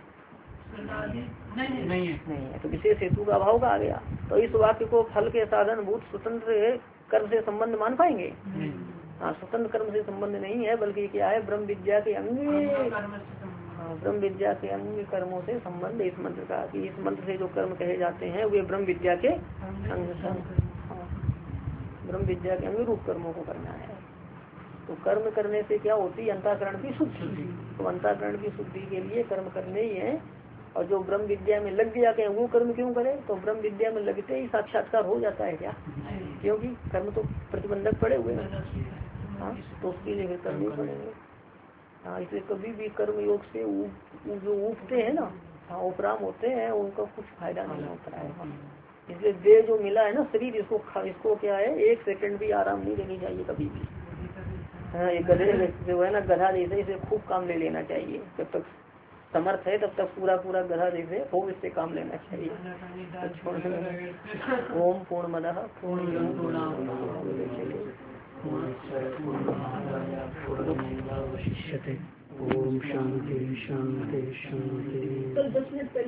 नहीं है, तो विशेष हेतु का अभाव का आ गया। तो इस वाक्य को फल के साधन भूत स्वतंत्र कर्म से संबंध मान पाएंगे? हाँ, स्वतंत्र कर्म से संबंध नहीं है, बल्कि क्या है? ब्रह्म विद्या के अंग, ब्रह्म विद्या के अंग कर्मों से संबंध इस मंत्र का, कि इस मंत्र से जो कर्म कहे जाते हैं वे ब्रह्म विद्या के अंग, ब्रह्म विद्या के अंग रूप कर्मों को करना है। तो कर्म करने से क्या होती है? अंतःकरण की शुद्धि। तो अंतःकरण की शुद्धि के लिए कर्म करने ही है। और जो ब्रह्म विद्या में लग गया क्या वो कर्म क्यों करे? तो ब्रह्म विद्या में लगते ही साक्षात्कार हो जाता है क्या? क्योंकि कर्म तो प्रतिबंधक पड़े हुए हैं। हाँ, तो उसके लिए करने पड़ेंगे। हाँ, इसलिए कभी भी कर्म योग से जो उठते हैं ना, हाँ, उपराम होते हैं, उनका कुछ फायदा नहीं होता है। इसलिए देह जो मिला है ना, शरीर, इसको क्या है? 1 सेकंड भी आराम नहीं देनी चाहिए कभी भी। हाँ, ये गधे जो है ना, गधा जैसे इसे खूब काम ले लेना चाहिए। जब तक समर्थ है तब तक पूरा गधा जैसे खूब इससे काम लेना चाहिए। ओम पूर्णमदः पूर्णमादाय पूर्णमेवावशिष्यते। ओम शांति शांति शांति।